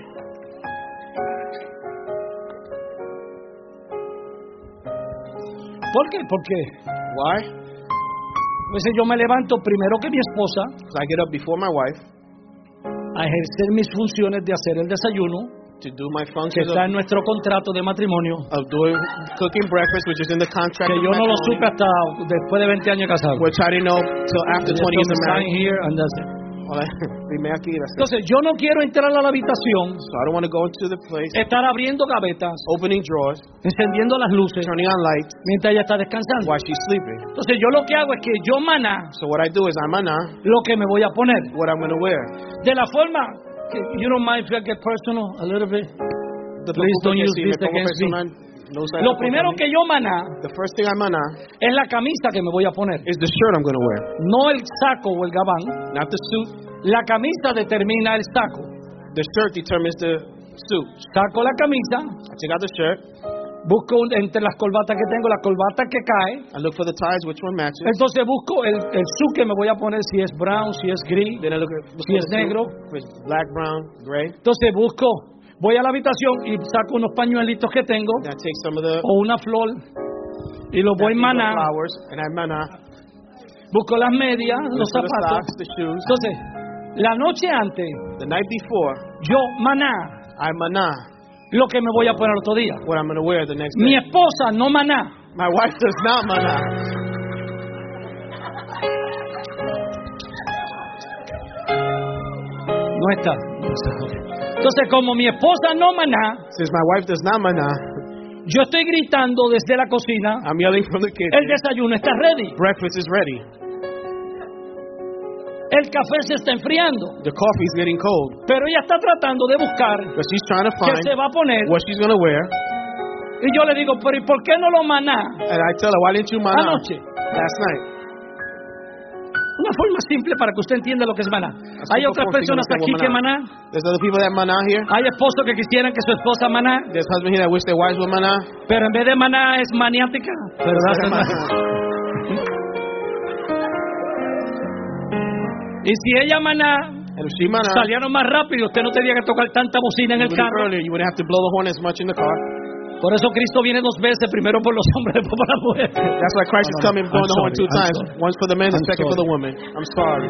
¿Por qué? Porque Why? a veces yo me levanto primero que mi esposa Because I get up before my wife a ejercer mis funciones de hacer el desayuno, to do my que functions está en nuestro contrato de matrimonio, of doing cooking breakfast, which is in the contract. que of yo no lo matrimony, supe hasta después de 20 años casado. which I didn't know till after 20 years of Sign marriage. here and that's it. Dime aquí, that's it. Entonces yo no quiero entrar a la habitación, So I don't want to go into the place, estar abriendo gavetas, opening drawers, encendiendo las luces turning on lights mientras ella está descansando. while she's sleeping. Entonces yo lo que hago es que yo maná So what I do is I manna lo que me voy a poner. what I'm going to wear. De la forma que, you don't mind if I get personal a little bit. Please don't use this against me. Lo primero que yo maná The first thing I manna es la camisa que me voy a poner. is the shirt I'm going to wear. No el saco o el gabán. Not the suit. La camisa determina el saco. The shirt determines the suit. Saco la camisa, I take out the shirt. busco entre las corbatas que tengo, la corbata que cae. I look for the ties, which one matches. Entonces busco el suit que me voy a poner, si es brown, si es gris. Then I look Si for es the negro. suit, if it's black, brown, gray. Entonces voy a la habitación y saco unos pañuelitos que tengo Then I take some of the o una flor y los voy maná. flowers and I manna. Busco las medias, los Look for the zapatos. socks, the shoes. Entonces, la noche antes, The night before, yo maná I manna lo que me voy a poner otro día. what I'm going to wear the next Mi day. esposa no maná. My wife does not manna. No está. Entonces, como mi esposa no maná, Since my wife does not manna, yo estoy gritando desde la cocina, I'm yelling from the kitchen. el desayuno está ready, Breakfast is ready. el café se está enfriando, The coffee's getting cold. pero ella está tratando de buscar But she's trying to qué find se va a poner, what she's going to wear. y yo le digo, pero ¿y por qué no lo maná And I tell her, why didn't you manna anoche? last night? Una forma simple para que usted entienda lo que es maná. Hay otras personas aquí que maná, There's other people that manna here. hay esposos que quisieran que su esposa maná, There's husbands here that wish their wives would manna. pero en vez de maná es maniática. ¿Verdad? Y si ella maná And if she manna, salieron más rápido, usted no tenía que tocar tanta bocina en el carro. earlier, you wouldn't have to blow the horn as much in the car. Por eso Cristo viene dos veces, primero por los hombres, después por las mujeres. That's why Christ is coming blowing the horn two times. Sorry. Once for the men, the I'm second for sorry. the woman. I'm sorry.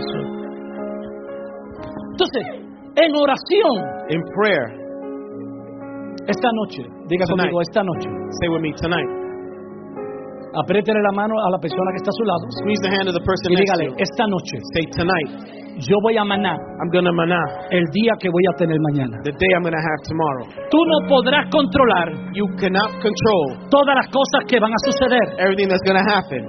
Entonces, en oración, In prayer, esta noche, diga Tonight. conmigo, esta noche, say with me tonight. apriétele la mano a la persona que está a su lado Squeeze the hand of the person y next to dígale, you. esta noche, Say tonight, yo voy a maná I'm going to manna el día que voy a tener mañana. the day I'm going to have tomorrow. Tú no podrás controlar You cannot control todas las cosas que van a suceder. everything that's going to happen.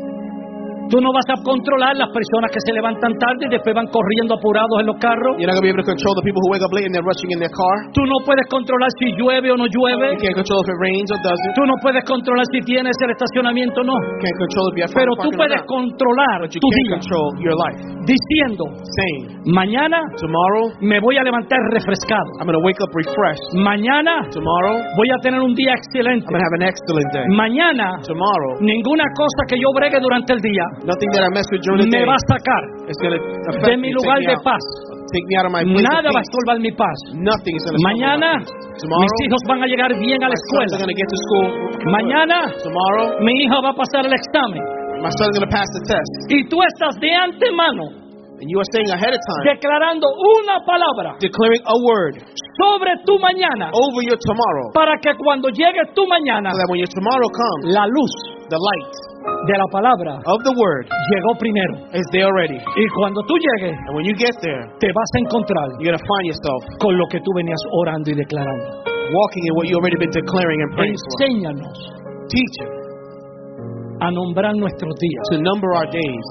Tú no vas a controlar las personas que se levantan tarde y después van corriendo apurados en los carros. You're not going to be able to control the people who wake up late and they're rushing in their car. Tú no puedes controlar si llueve o no llueve. You can't control if it rains or doesn't. Tú no puedes controlar si tienes el estacionamiento o no. You can't control if you have Pero fun tú parking or puedes not. controlar But you tu can't día control your life. diciendo, Saying, mañana tomorrow, me voy a levantar refrescado. I'm going to wake up refreshed. Mañana Tomorrow, voy a tener un día excelente. I'm going to have an excellent day. Mañana Tomorrow, ninguna cosa que yo bregue durante el día nothing that I mess with during the me day va a sacar is going to de affect mi me, lugar take me de out. paz. Take me out of my place Nada va a of peace. estorbar mi paz. Nothing is going to Mañana Tomorrow, mis hijos van a llegar bien a la my sons are escuela. going to get to school. Mañana Tomorrow, mi hija va a pasar el examen. my son's going to pass the test. Y tú estás de antemano And you are saying ahead of time, declarando una palabra declaring a word sobre tu mañana over your tomorrow. para que cuando llegue tu mañana So that when your tomorrow comes, la luz the light de la palabra of the word llegó primero. is there already. Y cuando tú llegues And when you get there, te vas a encontrar you're going to find yourself con lo que tú venías orando y declarando. walking in what you already been declaring and praying for. Enséñanos Teach it a nombrar nuestros días. to number our days.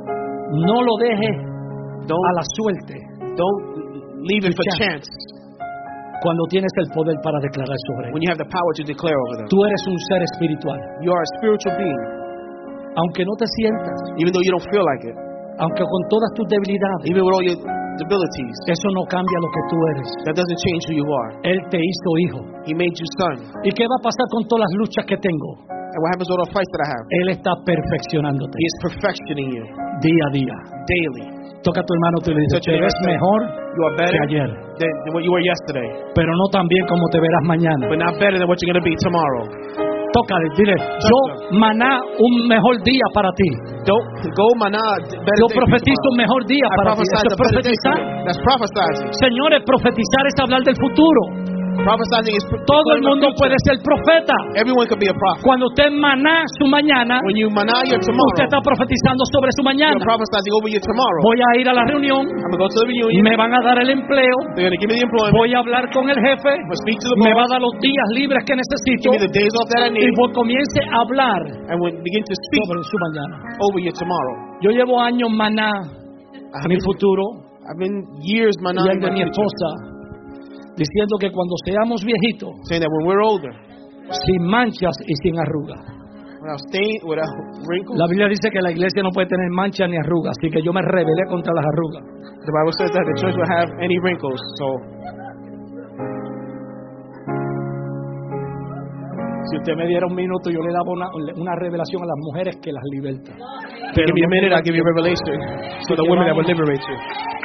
No lo dejes a Don't, la suerte don't leave it for Chance. chance cuando tienes el poder para declarar sobre él. when you have the power to declare over them. Tú eres un ser espiritual. You are a spiritual being, Aunque no te sientas, even though you don't feel like it, aunque con todas tus debilidades, even with all your debilities. eso no cambia lo que tú eres. That doesn't change who you are. Él te hizo hijo. He made you son. ¿Y qué va a pasar con todas las luchas que tengo? And what happens with all the fights that I have? Él está perfeccionándote He is perfectioning you día a día. daily. Toca a tu hermano, tú le dices, Touch te your ves neighbor. mejor You are better que ayer, than what you were yesterday, pero no tan bien como te verás mañana. but not better than what you're going to be tomorrow. Tócale, dile, yo maná un mejor día para ti. Don't go maná better Yo day for profetizo un tomorrow. mejor día I para ti. prophesize Eso es a better day for profetizar. you. That's prophesizing. Señores, profetizar es hablar del futuro. Prophesying is Todo el declaring the mundo future. puede ser profeta. Everyone can be a prophet. Cuando usted maná su mañana, When you maná your usted tomorrow, está profetizando sobre su you're mañana. prophesizing over your tomorrow. Voy a ir a la reunión, I'm going to go to the reunion. me van a dar el empleo, They're going to give me the employment. voy a hablar con el jefe, I'm going to speak to the me va a boss. dar los días libres que necesito Give me the days off that I y need. comience a hablar And when begin to speak sobre su mañana. over your tomorrow. Yo llevo años maná a mi futuro I've been years y el manáing de my mi future, esposa, diciendo que cuando seamos viejitos, saying that when we're older, sin manchas y sin arrugas. without stain, without wrinkles, La Biblia dice que la iglesia no puede tener manchas ni arrugas, así que yo me rebelé contra las arrugas. the Bible says that the church will have any wrinkles. So, Si usted me diera un minuto, yo le daba una revelación a las mujeres que las liberta. give me a minute, I'll give you a revelation. So the women that will liberate you.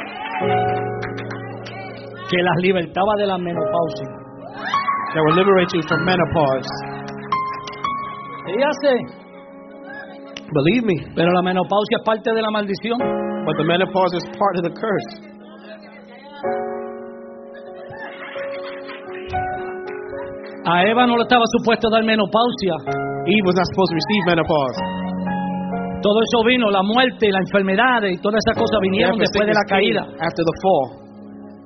Que las libertaba de la menopausia. That will liberate you from menopause. Ella hace, Believe me, pero la menopausia es parte de la maldición. but the menopause is part of the curse. A Eva no le estaba supuesto dar menopausia. Eve was not supposed to receive menopause. Todo eso vino, la muerte, la enfermedad y todas esas cosas vinieron Death and después de la sickness came caída. after the fall.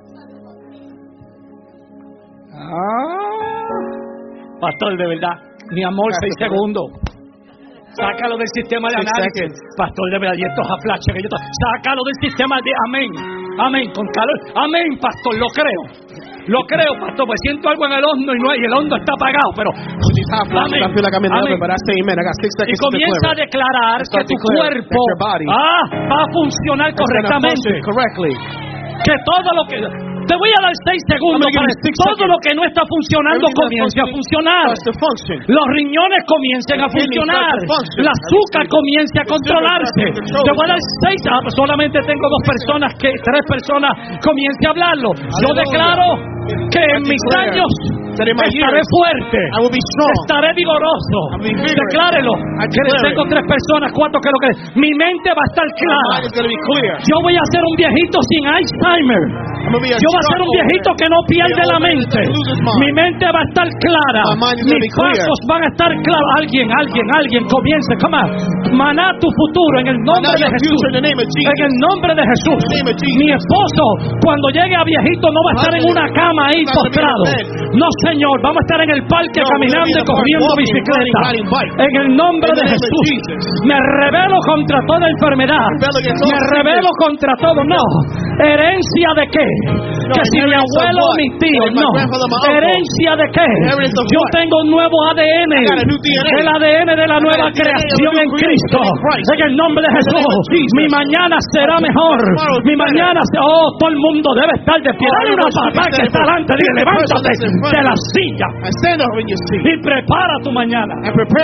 Pastor, de verdad, mi amor, 6 segundos. Sácalo del sistema de análisis. Pastor, de verdad, y estos aflashes que yo... Sácalo del sistema de... Amén. Amén, con calor. Amén, pastor, lo creo. Lo creo, pastor, pues siento algo en el horno y el horno está apagado, pero... Amén. Amén. Y comienza a declarar que tu cuerpo va a funcionar correctamente. Que todo lo que... Te voy a dar 6 segundos para todo lo que no está funcionando comience a funcionar. Los riñones comiencen a funcionar. El azúcar comience a controlarse. Te voy a dar 6. Solamente tengo 3 personas comience a hablarlo. Yo declaro que en mis años estaré fuerte, estaré vigoroso. Declárelo. Que tengo 3 personas, 4 que lo que. Mi mente va a estar clara. Yo voy a ser un viejito sin Alzheimer. Yo voy a ser un viejito que no pierde la mente. Mi mente va a estar clara. Mis pasos van a estar claros. Alguien comience. Come on. Maná tu futuro en el nombre de Jesús. En el nombre de Jesús. Mi esposo, cuando llegue a viejito, no va a estar en una cama ahí postrado. No, Señor, vamos a estar en el parque caminando y corriendo bicicleta. En el nombre de Jesús. Me rebelo contra toda enfermedad. Me rebelo contra todo. No. ¿Herencia de qué? Que si mi abuelo o mi tío. No. ¿Herencia de qué? Yo tengo un nuevo ADN. El ADN de la nueva creación en Cristo. En el nombre de Jesús. Mi mañana será mejor. Mi mañana será... Oh, todo el mundo debe estar de pie. Dale una patada que está delante. Dile, levántate de la silla y prepara tu mañana.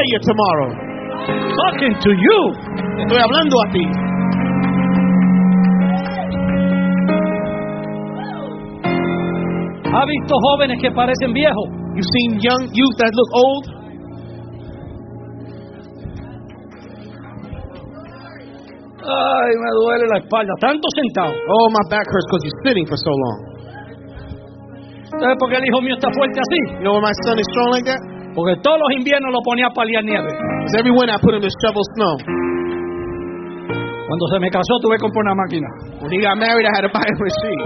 Talking to you. Estoy hablando a ti. ¿Ha visto jóvenes que parecen viejos? You've seen young youth that look old. Ay, me duele la espalda, tanto sentado. Oh, my back hurts because you're sitting for so long. ¿Sabes por qué el hijo mío está fuerte así? You know why my son is strong like that? Porque todos los inviernos lo ponía a paliar nieve. Because every winter I put him to shovel snow. Cuando se me casó tuve que comprar una máquina. When he got married, I had to buy a machine.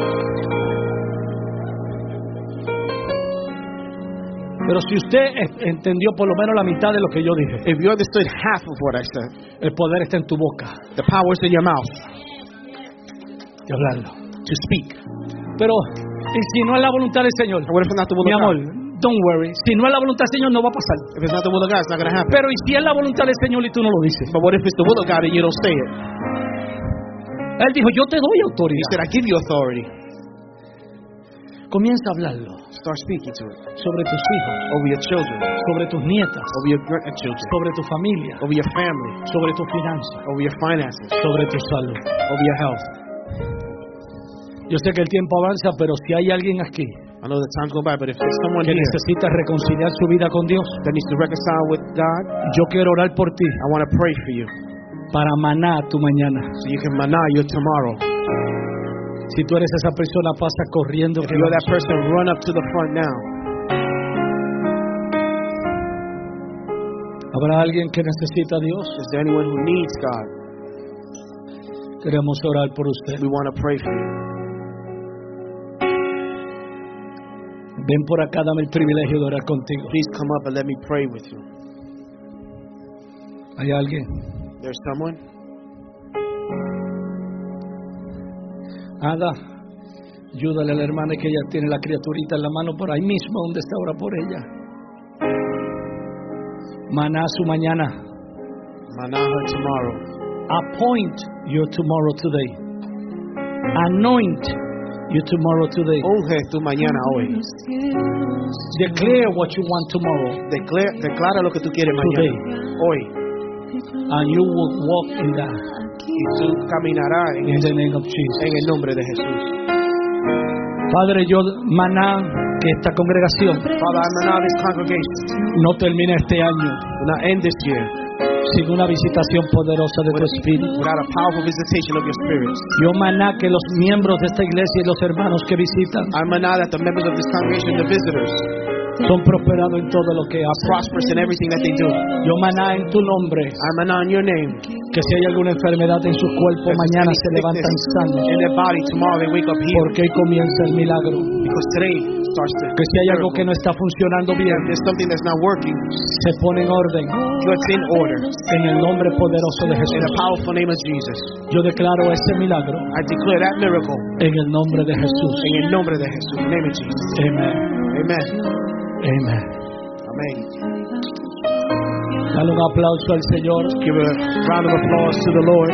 Pero si usted entendió por lo menos la mitad de lo que yo dije, if you understood half of what I said, el poder está en tu boca. The power is in your mouth. De hablarlo. To speak. Pero y si no es la voluntad del Señor, what if it's not the will mi of amor, God? don't worry. Si no es la voluntad del Señor, no va a pasar. If it's not the will of God, it's not going to happen. Pero y si es la voluntad del Señor y tú no lo dices. But what if it's the will of God and you don't say it? Él dijo, yo te doy autoridad. He said, I give you authority. Comienza a hablarlo. Start speaking to it. Sobre tus hijos, over your children, sobre tus nietas, over your grandchildren, sobre tu familia, over your family, sobre tus finanzas, over your finances, sobre tu salud, over your health. Yo sé que el tiempo avanza, pero si hay alguien aquí I know the times go by, but if there's someone que here necesita reconciliar su vida con Dios, that needs to reconcile with God, yo quiero orar por ti. I want to pray for you. Para maná tu mañana. So you can maná your tomorrow. Si tú eres esa persona, pasa corriendo. If you're that person, run up to the front now. ¿Habrá alguien que necesita a Dios? Is there anyone who needs God? Queremos orar por usted. We want to pray for you. Ven por acá, dame el privilegio de orar contigo. Please come up and let me pray with you. ¿Hay alguien? There's someone? Ada, ayúdale a la hermana que ella tiene la criaturita en la mano por ahí mismo donde está, ora por ella. Maná su mañana. Maná her tomorrow. Appoint your tomorrow today. Anoint your tomorrow today. Unge tu mañana hoy. Declare what you want tomorrow. Declara lo que tú quieres mañana. Hoy. And you will walk in that. Y tú caminarás in the name of Jesus. En el nombre de Jesús. Padre, yo maná que esta congregación, Father, I maná this congregation, no termine este año, will not end this year, sin una visitación poderosa de tu Espíritu. Without a powerful visitation of your Spirit. Yo maná que los miembros de esta iglesia y los hermanos que visitan, I maná that the members of this congregation, the visitors, Son prosperados en todo lo que hacen. prosperous in everything that they do. Yo maná en tu nombre. I maná in your name. Que si hay alguna enfermedad en su cuerpo, mañana se levantan sanos. In their body, tomorrow they wake up healed. Porque hoy comienza el milagro. Because today starts the Que si hay algo que no está funcionando bien, if there's something that's not working, se pone en orden. it's in order. En el nombre poderoso de In Jesús. the powerful name of Jesus. Yo declaro ese milagro I declare that miracle en el nombre de Jesús. in the nombre de Jesús. In the name of Jesus. Amén. Amen. Amén. Amen. Dale un aplauso al Señor. Give a round of applause to the Lord.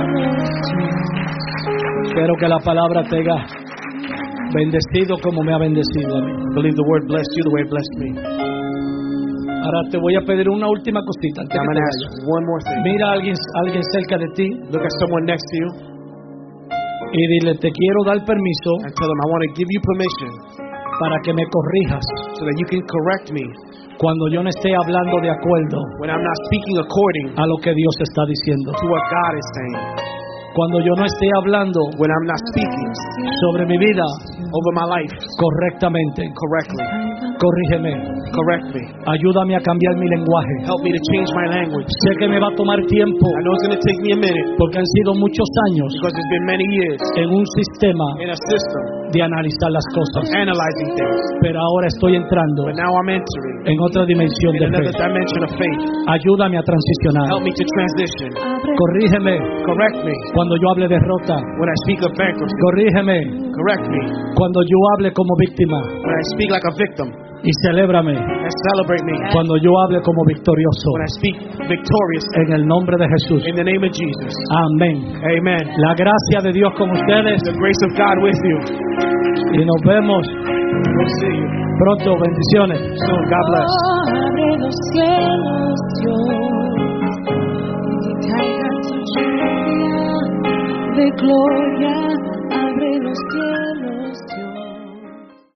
Espero que la palabra te haya bendecido como me ha bendecido a mí. I believe the word blessed you the way it blessed me. Ahora te voy a pedir una última cosita antes I'm que going te to vayas. ask one more thing. Mira a alguien cerca de ti Look at someone next to you y dile, te quiero dar permiso and tell them, I want to give you permission para que me corrijas so that you can correct me cuando yo no esté hablando de acuerdo when I'm not speaking according a lo que Dios está diciendo. to what God is saying. Cuando yo no esté hablando When I'm not speaking sobre mi vida over my life correctamente. correctly. Corrígeme. Correct me. Ayúdame a cambiar mi lenguaje. Help me to change my language. Sé que me va a tomar tiempo I know it's going to take me a minute porque han sido muchos años because it's been many years en un sistema in a system de analizar las cosas. analyzing things. Pero ahora estoy entrando But now I'm entering en otra dimensión in de another fe. dimension of faith. Ayúdame a transicionar. Help me to transition. Corrígeme Correct me cuando yo hable derrota. when I speak of bankruptcy. Corrígeme Correct me cuando yo hable como víctima. when I speak like a victim. Y celébrame And celebrate me cuando yo hable como victorioso. when I speak victorious En el nombre de Jesús. in the name of Jesus. Amén. Amen. La gracia de Dios con ustedes. The grace of God with you. Y nos vemos We'll see you pronto. Bendiciones. soon. God bless. Abre los cielos, Dios, y caiga tu lluvia de gloria. Abre los cielos, Dios.